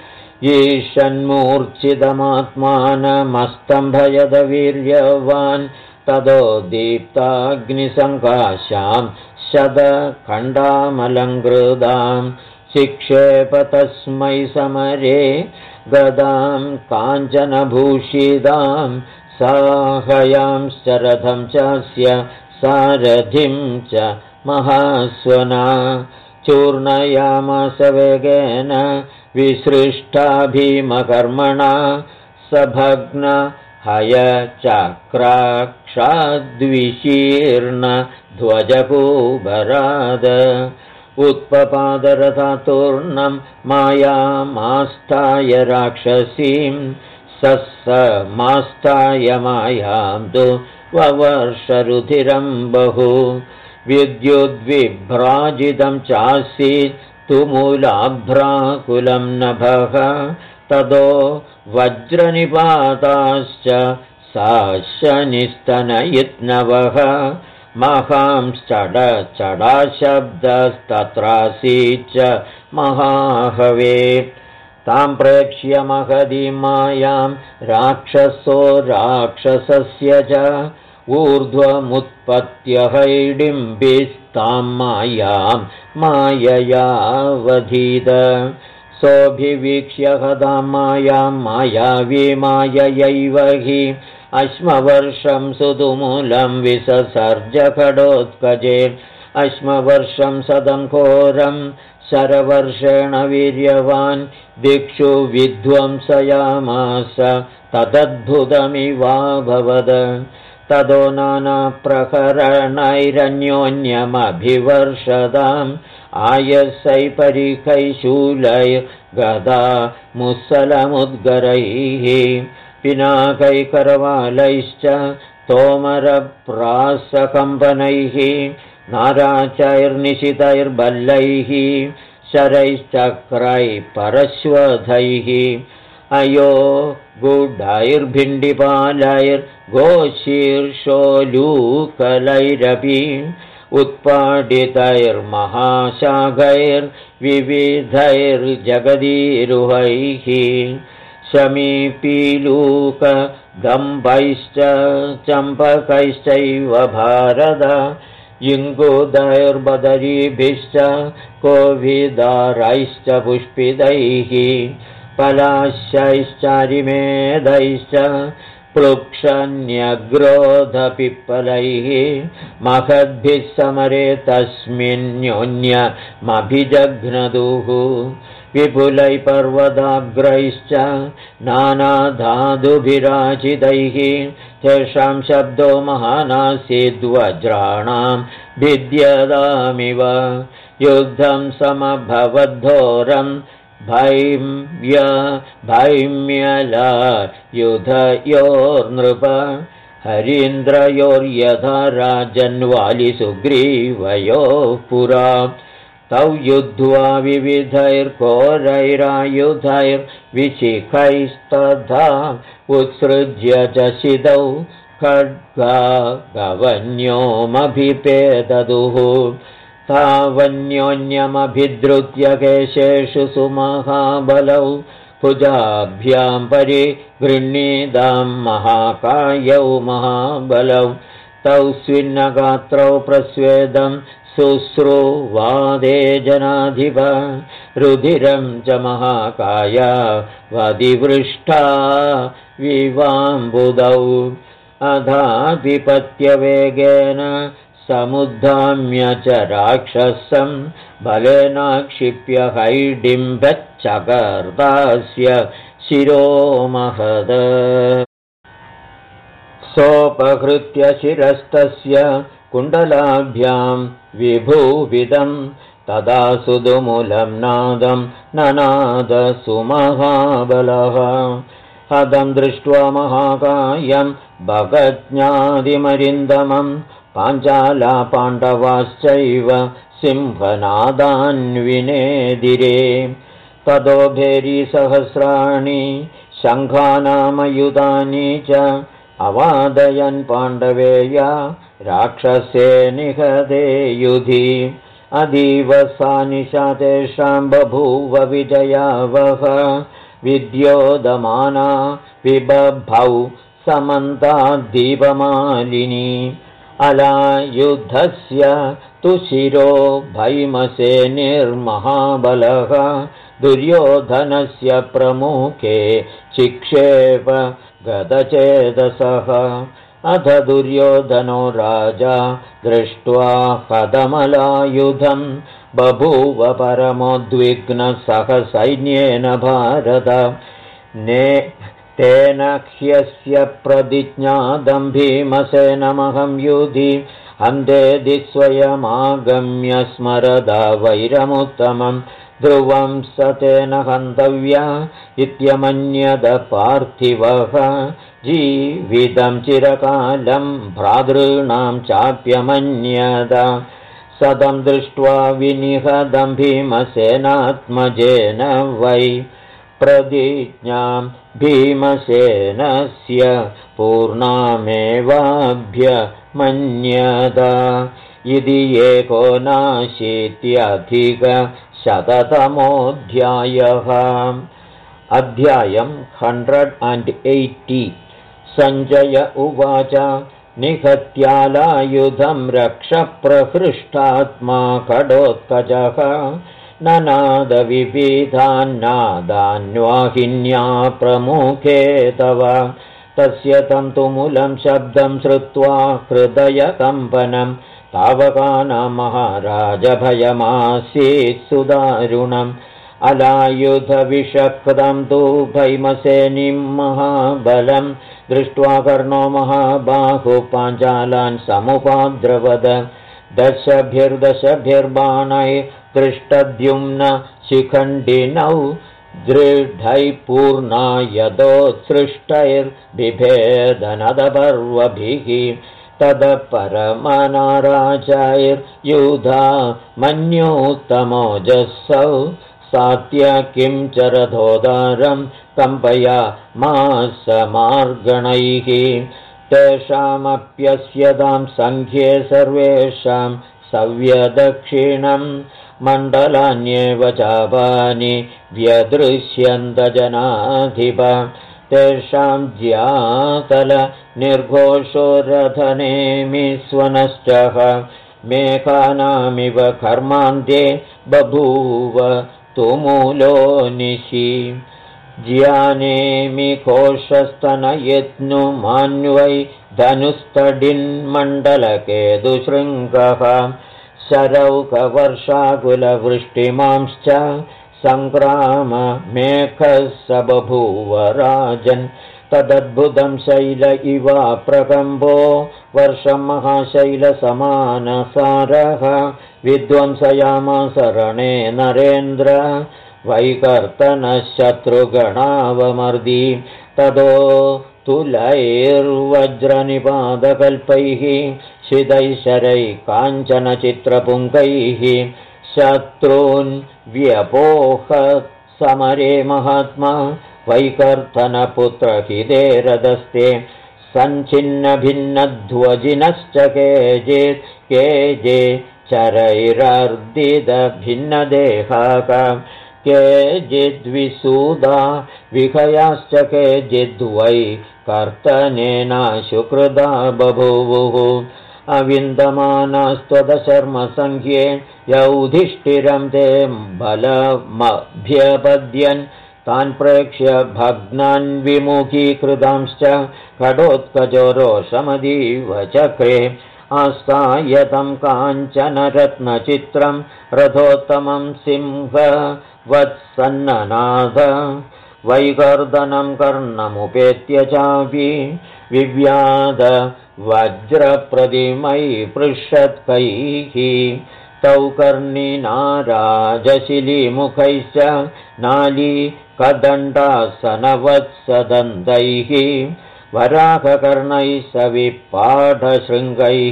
[SPEAKER 1] ईषन्मूर्च्छितमात्मानमस्तम्भयदवीर्यवान् ततो दीप्ताग्निसङ्काशां शतखण्डामलङ्कृतां शिक्षेप तस्मै समरे गदां काञ्चनभूषितां साहयांश्च रथं चास्य सारथिं च महास्वना चूर्णयामास वेगेन विसृष्टा भीमकर्मणा सभग्न हयचक्राक्षाद्विशीर्ण ध्वजपूबराद उत्पपादरथातूर्णं मायामास्ताय राक्षसीं सस्समास्ताय मायां तु ववर्षरुधिरं बहु विद्युद्विभ्राजितं चासीत् तुमूलाभ्राकुलं नभः ततो वज्रनिपाताश्च साशनिस्तनयित्नवः महांश्चडचडाशब्दस्तत्रासीच्च महाहवे तां प्रेक्ष्य महदीं मायां राक्षसो राक्षसस्य च ऊर्ध्वमुत्पत्य हैडिम्बिस्तां मायां माययावधीत सोऽभिवीक्ष्य हदां मायां मायावी माययैव हि अश्मवर्षं सुतुमूलं विससर्ज खडोत्कजे अश्मवर्षं सदं घोरं शरवर्षेण वीर्यवान् दिक्षु विध्वंसयामास तदद्भुतमिवाभवद ततो नानाप्रकरणैरन्योन्यमभिवर्षदाम् आयसैपरिकैशूलैर्गदा मुसलमुद्गरैः पिनाकैकरवालैश्च तोमरप्रासकम्पनैः नाराचैर्निशितैर्बल्लैः शरैश्चक्रैः परश्वधैः अयो गुढैर्भिण्डिपालैर्घोषीर्षोलूकलैरपि उत्पाटितैर्महाशाखैर्विविधैर्जगदीरुहैः शमीपीलूकदम्भैश्च चम्पकैश्चैव भारत इङ्गुदैर्बदरीभिश्च कोविदारैश्च पुष्पितैः पलाशैश्चारिमेधैश्च प्लुक्षन्यग्रोधपिप्पलैः महद्भिः समरे तस्मिन्योन्यमभिजघ्नदुः विपुलैः पर्वताग्रैश्च नानाधातुभिराचितैः तेषां शब्दो महानासीद्वज्राणां भिद्यतामिव युद्धं समभवद्धोरं भैम्यला युधयोर्नृप हरीन्द्रयोर्यथा राजन्वालिसुग्रीवयोः पुरा तौ युद्ध्वा विविधैर्घोरैरायुधैर्विशिखैस्तथा उत्सृज्य च शितौ खड्गा गवन्योमभिपेददुः तावन्योन्यमभिद्रुत्य केशेषु सुमहाबलौ भुजाभ्यां परिगृह्णीतां महाकायौ महाबलौ तौ स्विन्नगात्रौ प्रस्वेदं शुश्रुवादे जनाधिप रुधिरं च महाकाया वदिवृष्टा विवाम्बुदौ अधाधिपत्यवेगेन समुद्धाम्य च राक्षसं बलेनाक्षिप्य हैडिम्बच्चकर्तास्य शिरोमहद सोपहृत्य शिरस्तस्य कुण्डलाभ्यां विभूविदं तदा सुदुमूलं नादं ननाद सुमहाबलः हदं दृष्ट्वा महाकायं भगज्ञादिमरिन्दमं पाञ्चाला पाण्डवाश्चैव सिंहनादान्विनेदिरे ततो भेरीसहस्राणि शङ्खानामयुधानि च अवादयन् पाण्डवेया राक्षसे निहते युधि अदीवसानि तेषां बभूव विजयावह विद्योदमाना विबभौ समन्ताद्दीपमालिनी अलायुद्धस्य तु शिरो भैमसेनिर्महाबलः दुर्योधनस्य प्रमुखे चिक्षेप गतचेतसः अथ दुर्योधनो राजा दृष्ट्वा हतमलायुधं बभूव परमोद्विग्नः सैन्येन भारत तेन ह्यस्य प्रतिज्ञातं भीमसेनमहं युधि हन्तेदि स्वयमागम्य स्मरदा वैरमुत्तमं ध्रुवं स तेन हन्तव्या इत्यमन्यद पार्थिवः जीवितं चिरकालं भ्रातॄणां चाप्यमन्यद सदं दृष्ट्वा विनिहतं भीमसेनात्मजेन वै प्रतिज्ञां भीमसेनस्य पूर्णामेवाभ्यमन्यत इति 1900-शततमोऽध्यायः। अध्यायं 180। सञ्जय उवाच निहत्यालायुधं रक्षप्रहृष्टात्मा खडोत्कचः ननादविविधान्नादान्वाहिन्या प्रमुखे तव तस्य तं तुमुलं शब्दं श्रुत्वा हृदयकम्पनं तावकानां महाराजभयमासीत् सुदारुणम् अलायुधविषक्तं तु भैमसेनीं महाबलं दृष्ट्वा कर्णो महाबाहु पाञ्चालान् समुपाद्रवद दशभिर्बाणैः दृष्टद्युम्न शिखण्डिनौ दृढैः पूर्णा यदोत्सृष्टैर्बिभेदनदपर्वभिः तदपरमनाराजैर्युधा मन्योत्तमोजसौ सात्यकिं चरधोदारं कम्पया मासमार्गणैः तेषामप्यस्यतां सङ्ख्ये सर्वेषां सव्यदक्षिणं मण्डलान्येव चापानि व्यदृश्यन्तजनाधिप तेषां ज्यातल निर्घोषो रथनेमि स्वनश्चः मेघानामिव कर्मान्ते बभूव तुमुलो निशि ज्ञानेमि कोशस्तनयत्नुमान्वै धनुस्तडिन्मण्डलकेतुशृङ्गः शरौकवर्षाकुलवृष्टिमांश्च सङ्क्राममेघः स बभूव राजन् तदद्भुतं शैल इव प्रकम्पो वर्षं महाशैलसमानसारः विध्वंसयामास रणे नरेन्द्र वैकर्तनशत्रुगणावमर्दी ततो तुलैर्वज्रनिपादकल्पैः शिदैशरैः काञ्चनचित्रपुङ्गैः शत्रून् व्यपोहत् समरे महात्मा वैकर्तनपुत्रहितेरदस्ते सञ्छिन्नभिन्नध्वजिनश्च केजे चरैरर्दितभिन्नदेहाः केचिद्विसूदा विहयाश्च केचिद्वै कर्तनेनाशुकृता बभूवुः अविन्दमानास्त्वदशर्मसङ्ख्ये यौधिष्ठिरं ते बलमभ्यपद्यन् तान् प्रेक्ष्य भग्नान् विमुखीकृतांश्च खडोत्कचो रोषमदीव चक्रे आस्तायतं काञ्चनरत्नचित्रं रथोत्तमं सिंहवत्सन्ननाथ वैकर्दनं कर्णमुपेत्य चापि विव्याध वज्रप्रतिमै पृषत्कैः तौ कर्णिनाराजशिलीमुखैश्च नालीकदण्डासनवत्सदन्तैः वराहकर्णैः सविपाढशृङ्गैः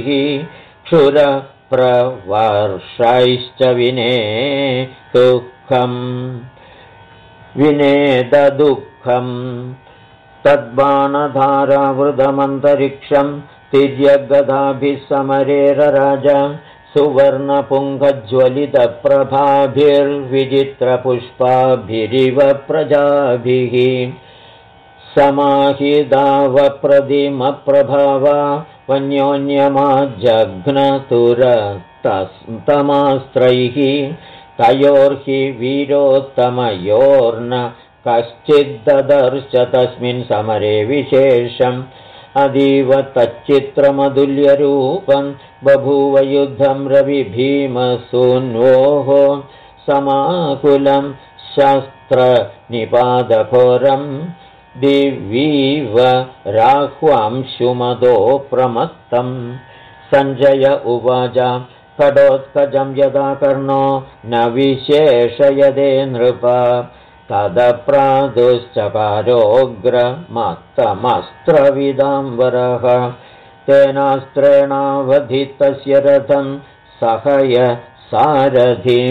[SPEAKER 1] क्षुरप्रवर्षैश्च विनेतुःखम् विनेददुःखम् तद्बाणधारावृतमन्तरिक्षं तिर्यगदाभिः समरेरराज सुवर्णपुङ्गज्वलितप्रभाभिर्विचित्रपुष्पाभिरिव प्रजाभिः समाहिदावप्रतिमप्रभावा वन्योन्यमाजघ्नतुरतमास्त्रैः तयोर्हि वीरोत्तमयोर्न कश्चिद्ददर्श तस्मिन् समरे विशेषम् अतीव तच्चित्रमतुल्यरूपं बभूव युद्धं रविभीमसून्वोः समाकुलं शस्त्रनिपातघोरं दिवीव राह्वांशुमदो प्रमत्तम् सञ्जय उवाच खडोत्कजं यदा कर्णो न विशेषयदे नृप तदप्रादुश्चकारोग्रमत्तमस्त्रविदाम्बरः तेनास्त्रेणावधितस्य रथं सहय सारथिं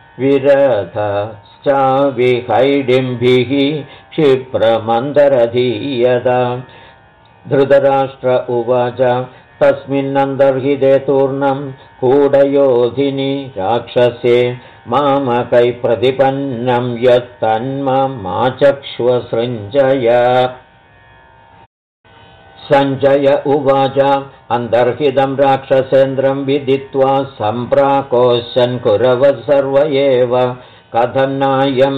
[SPEAKER 1] विरथश्चाविहैडिम्भिः क्षिप्रमन्दरधीयत धृतराष्ट्र उवाच तस्मिन्नन्तर्हिते तूर्णं कूडयोधिनि राक्षसे मामकै प्रतिपन्नं यत्तन्ममाचक्ष्वसृञ्जय सञ्जय उवाच अन्तर्हितं राक्षसेन्द्रं विदित्वा सम्प्राकोशन् कुरवः सर्व एव कथं नायं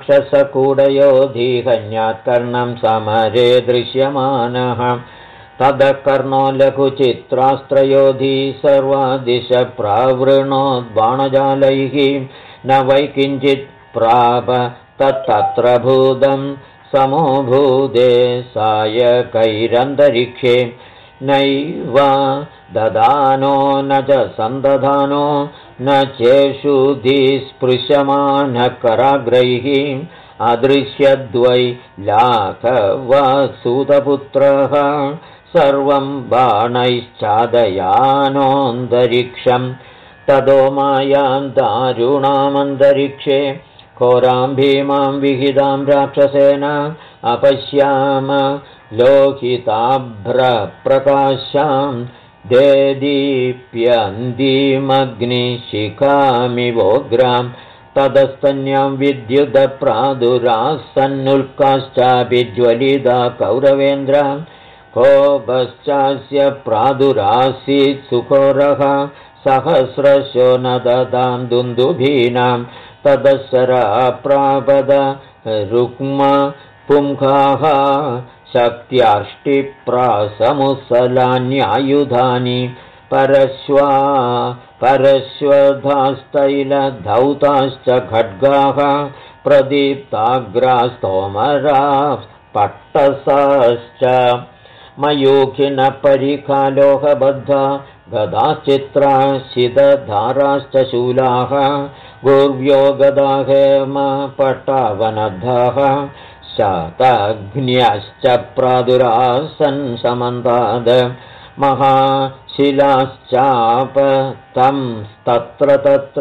[SPEAKER 1] राक्षसकूडयोधिहन्यात्कर्णं समरे दृश्यमानः ततः कर्णो लघुचित्रास्त्रयोधी सर्वादिश प्रावृणोद्बाणजालैः न वै किञ्चित् प्राप तत्तत्र भूतं समोभूदे सायकैरन्तरिक्षे नैव ददानो न च सन्दधानो न चेषुधिस्पृश्यमानः कराग्रैः अदृश्यद्वै लाघवसूतपुत्रः सर्वं बाणैश्चादयानोऽन्तरिक्षं ततो मायां दारुणामन्तरिक्षे घोरां भीमां विहितां राक्षसेन अपश्याम लोहिताभ्रप्रकाशां देदीप्यन्तीमग्निशिखामिवोग्रां ततस्तन्यां विद्युदप्रादुरासन्नुल्काश्चाभिज्वलिता कौरवेन्द्र कोपश्चास्य प्रादुरासीत् सुघोरः सहस्रशो न ददां दुन्दुभीनां तदस्सराप्रापद रुक्म पुंखाः शक्त्याष्टिप्रासमुसलान्यायुधानि परश्वधास्तैलधौताश्च खड्गाः प्रदीप्ताग्रास्तोमराः पट्टसाश्च मयूखिनपरिखालोहबद्धा गदाश्चित्राशितधाराश्च शूलाः गुर्व्यो गदा हेम पट्टावनद्धाः शातघ्न्यश्च प्रादुरासन् समन्ताद् महाशिलाश्चापतं तत्र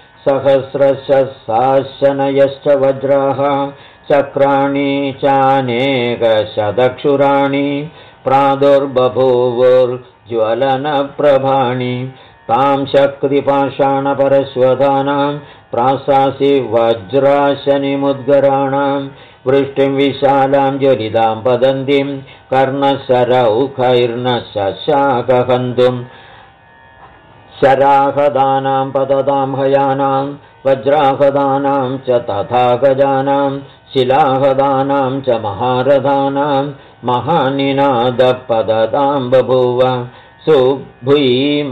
[SPEAKER 1] सहस्रशनयश्च वज्राः चक्राणि चानेकशतक्षुराणि प्रादुर्बभूवुर्ज्वलनप्रभाणि तां शक्तिपाषाणपरश्वधानां प्रासासि वज्राशनिमुद्गराणां वृष्टिं विशालां ज्वलितां पतन्तीं कर्णशरौखैर्न शशाकहन्तुं शराहदानां पततां हयानां वज्राहदानां च तथा गजानां शिलाहदानां च महारथानां महानिनादपततां बभूव सुभुयीम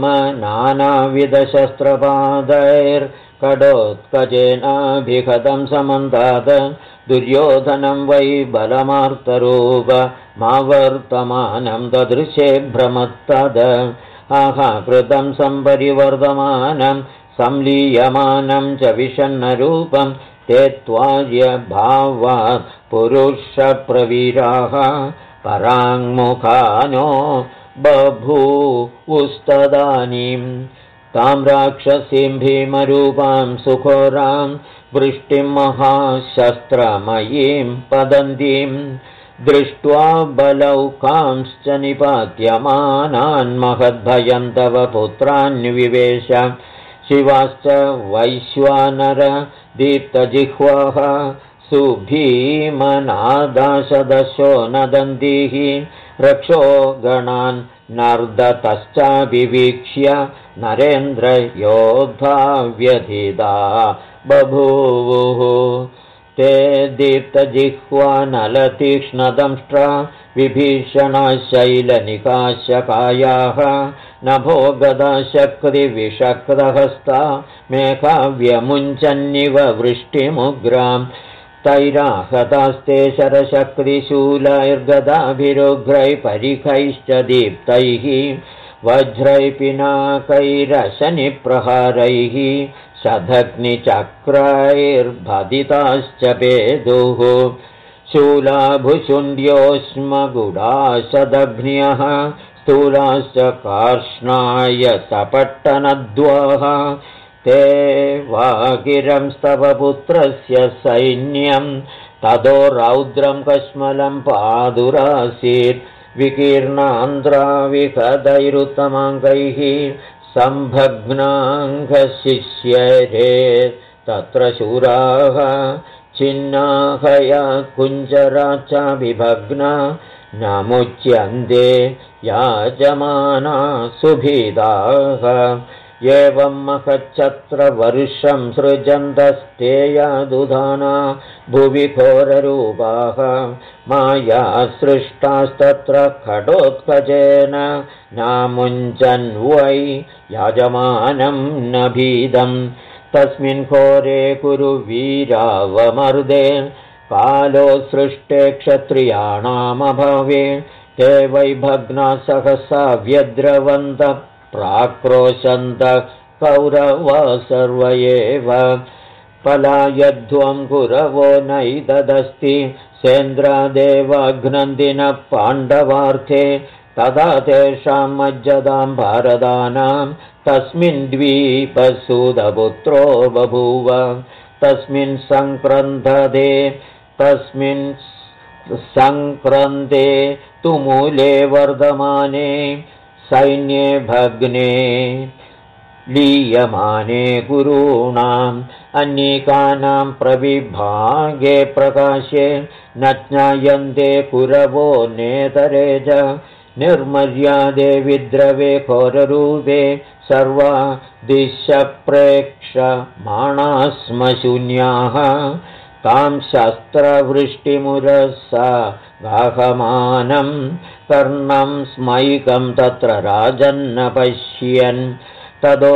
[SPEAKER 1] नानाविधशस्त्रपादैर्कडोत्कजेनाभिहतं समन्तात् दुर्योधनं वै बलमार्तरूपमावर्तमानं ददृशे भ्रमत्तद आहाकृतं सम्परिवर्तमानं संलीयमानं च विषन्नरूपं ते त्वार्यभावात् पुरुषप्रवीराः पराङ्मुखानो बभूवुस्तदानीं तां राक्षसीं भीमरूपां सुघोरां वृष्टिं महाशस्त्रमयीं पदन्तीं दृष्ट्वा बलौकांश्च निपात्यमानान् महद्भयं तव पुत्रान्विवेश शिवाश्च वैश्वानर दीप्तजिह्वाः सुभीमनादाशदशो नदन्तीः रक्षो गणान् नर्दतश्चाभिवीक्ष्य नरेन्द्रयोद्धा व्यथिता बभूवुः ते दीप्तजिह्वानलतीक्ष्णदंष्ट्रा विभीषणशैलनिकाशकायाः नभो गदाशक्तिविषक्तहस्ता मेघाव्यमुञ्चन्निव वृष्टिमुग्रां तैराहतास्ते शरशक्तिशूलैर्गदाभिरुग्रैः परिखैश्च दीप्तैः वज्रैः पिनाकैरशनिप्रहारैः शतघ्निचक्रैर्भदिताश्च पेदुः शूलाभुशुण्ड्योष्मगुडाशदघ्न्यः स्थूलाश्च कार्ष्णाय सपट्टनद्वाः ते वागिरंस्तव पुत्रस्य सैन्यं ततो रौद्रं कश्मलं पादुरासीत् विकीर्णान्द्राविकदैरुत्तमाङ्गैः सम्भग्नाङ्गशिष्यरे तत्र शूराः छिन्नाहया कुञ्जराचाभिभग्ना न मुच्यन्ते याजमाना सुभिदाः एवं महच्छत्रवर्षं सृजन्तस्ते यादुधाना भुवि घोररूपाः माया सृष्टास्तत्र खडोत्कचेन नामुञ्चन् वै याजमानं न भीदम् तस्मिन् घोरे कुरु वीरावमर्दे कालो सृष्टे क्षत्रियाणामभावे ते वै भग्ना सहसा व्यद्रवन्त प्राक्रोशन्त कौरवा सर्व एव पलायध्वं कुरवो नैतदस्ति सेन्द्रादेवाघ्नन्दिनः पाण्डवार्थे तदा तेषां मज्जदां भारदानां तस्मिन् द्वीपसूदपुत्रो बभूव तस्मिन् सङ्क्रन्ते तुमूले वर्धमाने सैन्ये भग्ने लीयमाने गुरूणाम् अनेकानां प्रविभागे प्रकाशे न ज्ञायन्ते कुरवो नेतरे च निर्मर्यादे विद्रवे घोररूपे सर्वा दिशप्रेक्षमाणास्म शून्याः तां शस्त्रवृष्टिमुरसा गाहमानं कर्णं स्मैकं तत्र राजन्न पश्यन् ततो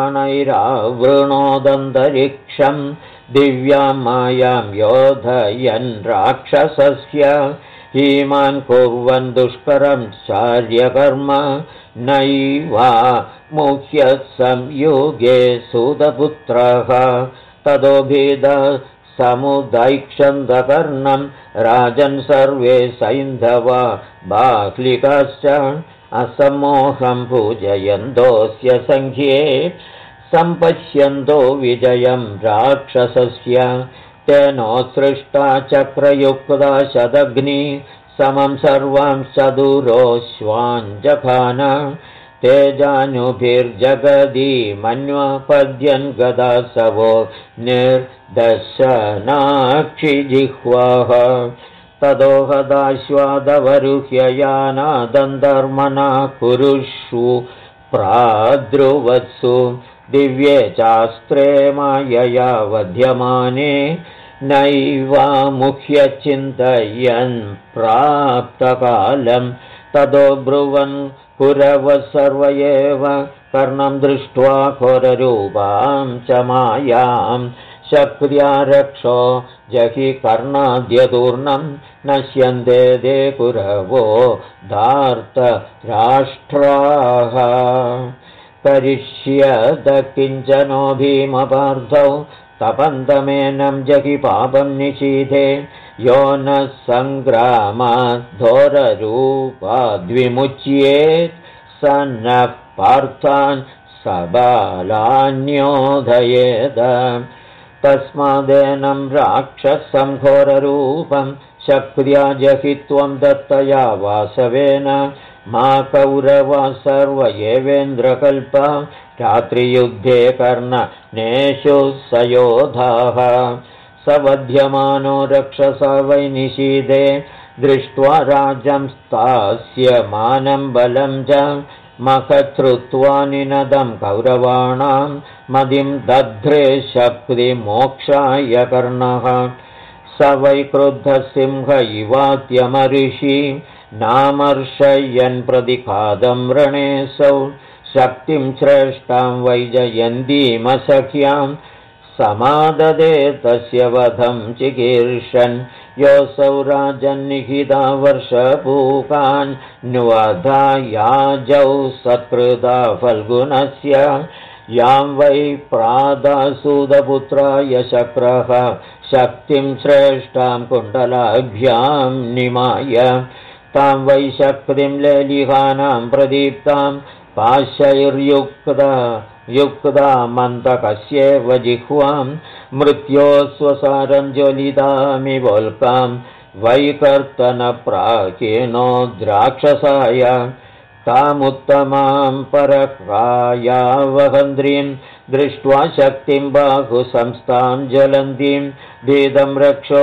[SPEAKER 1] बाणैरावृणोदन्तरिक्षं दिव्यां मायां योधयन् राक्षसस्य हीमान् कुर्वन् दुष्करं चार्यकर्म नैवा मुह्य संयुगे सुतपुत्रः ततो भेद समुदैक्षन्तकर्णं राजन् सर्वे सैन्धवा बाह्लिकाश्च असमोहं पूजयन्तोऽस्य सङ्ख्ये सम्पश्यन्तो विजयं राक्षसस्य तेनोत्सृष्टा चक्रयुक्ता शतघ्नि समं सर्वां चतुरोऽश्वाञ्जघान तेजानुभिर्जगदी मन्वपद्यन् गदासवो निर्दशनाक्षिजिह्वाः ततो हदाश्वादवरुह्ययानादन्तर्मना कुरुषु प्राद्रुवत्सु दिव्ये चास्त्रे मायया वध्यमाने नैवामुह्यचिन्तयन् प्राप्तकालं ततो ब्रुवन् कुरवः सर्व एव कर्णं दृष्ट्वा घोररूपां च मायां शक्त्या रक्षो जहि कर्णाद्यतूर्णं नश्यन्ते ते कुरवो धार्तराष्ट्राः करिष्यत किञ्चनो भीमपार्थौ तपन्तमेनं जहि पापं निशीथे यो न सङ्ग्रामाद्धोररूपाद्विमुच्येत् स नः पार्थान् सबालान्योधयेद तस्मादेनं राक्षसं घोररूपं शक्र्या जहित्वं दत्तया वासवेन मा कौरवा सर्व एवेन्द्रकल्पा रात्रियुद्धे कर्णनेषु सयोधाः सवध्यमानो रक्षसा वै निशीदे दृष्ट्वा राजं स्थास्यमानं बलं च मखश्रुत्वा निनदं कौरवाणां मदिं दध्रे शक्तिमोक्षाय कर्णः स वै क्रुद्धसिंह इवात्यमऋषि नामर्शयन् प्रतिखादं रणेऽसौ शक्तिं श्रेष्ठां वैजयन्तीमसख्यां समाददे तस्य वधं चिकीर्षन् योऽसौ राजन्निहिता वर्षपूकान् न्वधायाजौ सत्कृता फल्गुनस्य यां वै प्रादासूदपुत्राय शक्रः शक्तिं श्रेष्ठां कुण्डलाभ्यां निमाय तां वै शक्तिं लेलिहानां प्रदीप्तां पाशैर्युक्ता मन्तकस्येव जिह्वां मृत्योः स्वसारं ज्वलितामिवोल्कां वैकर्तनप्राकीर्णो द्राक्षसाय तामुत्तमां परकायावहन्द्रीं दृष्ट्वा शक्तिं बाहुसंस्थां ज्वलन्तीं भीदं रक्षो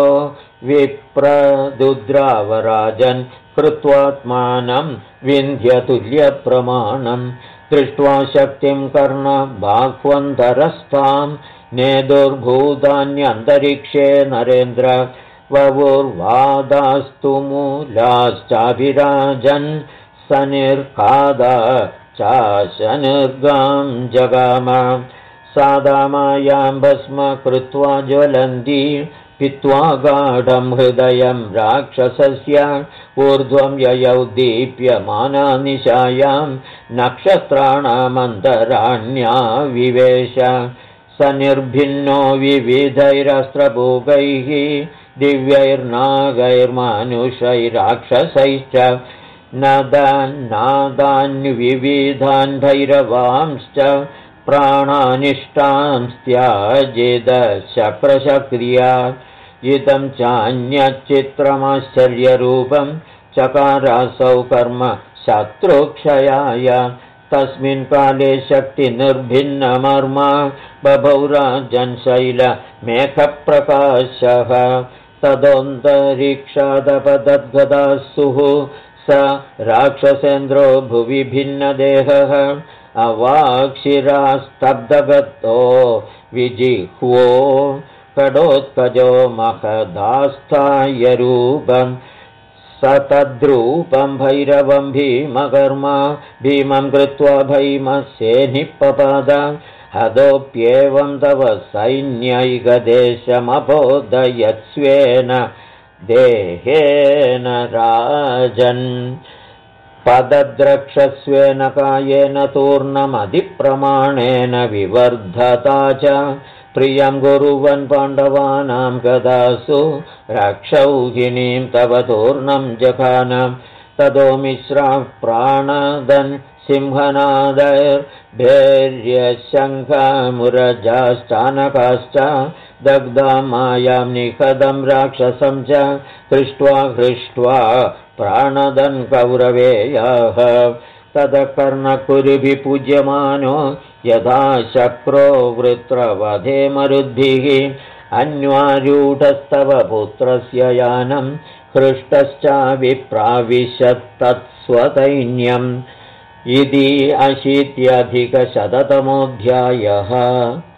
[SPEAKER 1] विप्रदुद्रावराजन् कृत्वात्मानं विन्ध्यतुल्यप्रमाणं दृष्ट्वा शक्तिं कर्णबाह्वन्तरस्थां नेदुर्भूतान्यन्तरिक्षे नरेन्द्र ववुर्वादास्तु मूलाश्चाभिराजन् सनिर्खादा चाशनिर्गां जगाम सादामायां भस्म कृत्वा ज्वलन्ती पित्वा गाढं हृदयं राक्षसस्य ऊर्ध्वं ययौ दीप्यमाना निशायां नक्षत्राणामन्तराण्या विवेश स निर्भिन्नो विविधैरस्त्रभूगैः दिव्यैर्नागैर्मानुषैराक्षसैश्च नादान्विविधान् भैरवांश्च प्राणानिष्टांस्त्याजिदशक्रशक्रिया इदं चान्यच्चित्रमाश्चर्यरूपं चकारासौ कर्म शत्रुक्षयाय तस्मिन् काले शक्तिनिर्भिन्नमर्मा बभौ राजन् शैलमेघप्रकाशः तदोऽन्तरिक्षादपतद्गदासुः स राक्षसेन्द्रो भुवि भिन्नदेहः अवाक्षिरास्तब्धगतो विजिह्वो कडोत्कजो महदास्थाय रूपं स तद्रूपं भैरवं भीमकर्मा भीमं कृत्वा भीमसेनिपपाद हदोऽप्येवं तव सैन्यैकदेशमबोधयत्स्वेन देहेन राजन् पदद्रक्षस्वेन कायेन तूर्णमधिप्रमाणेन विवर्धता च प्रियं गुरुवन् पाण्डवानां गदासु रक्षौहिणीं तव तूर्णं जघानं तदो मिश्राः प्राणदन् सिंहनादैर्भैर्यशङ्खमुरजाश्चानकाश्च दग्धा मायां निखदं राक्षसं च दृष्ट्वा हृष्ट्वा प्राणदन् कौरवेयाः ततः कर्णकुरुभिः पूज्यमानो यथा शक्रो वृत्रवधे मरुद्भिः अन्वारूढस्तव पुत्रस्य यानं हृष्टश्चाभिप्राविशत्तत्स्वसैन्यम् इति 80 अधिकशततमोऽध्यायः।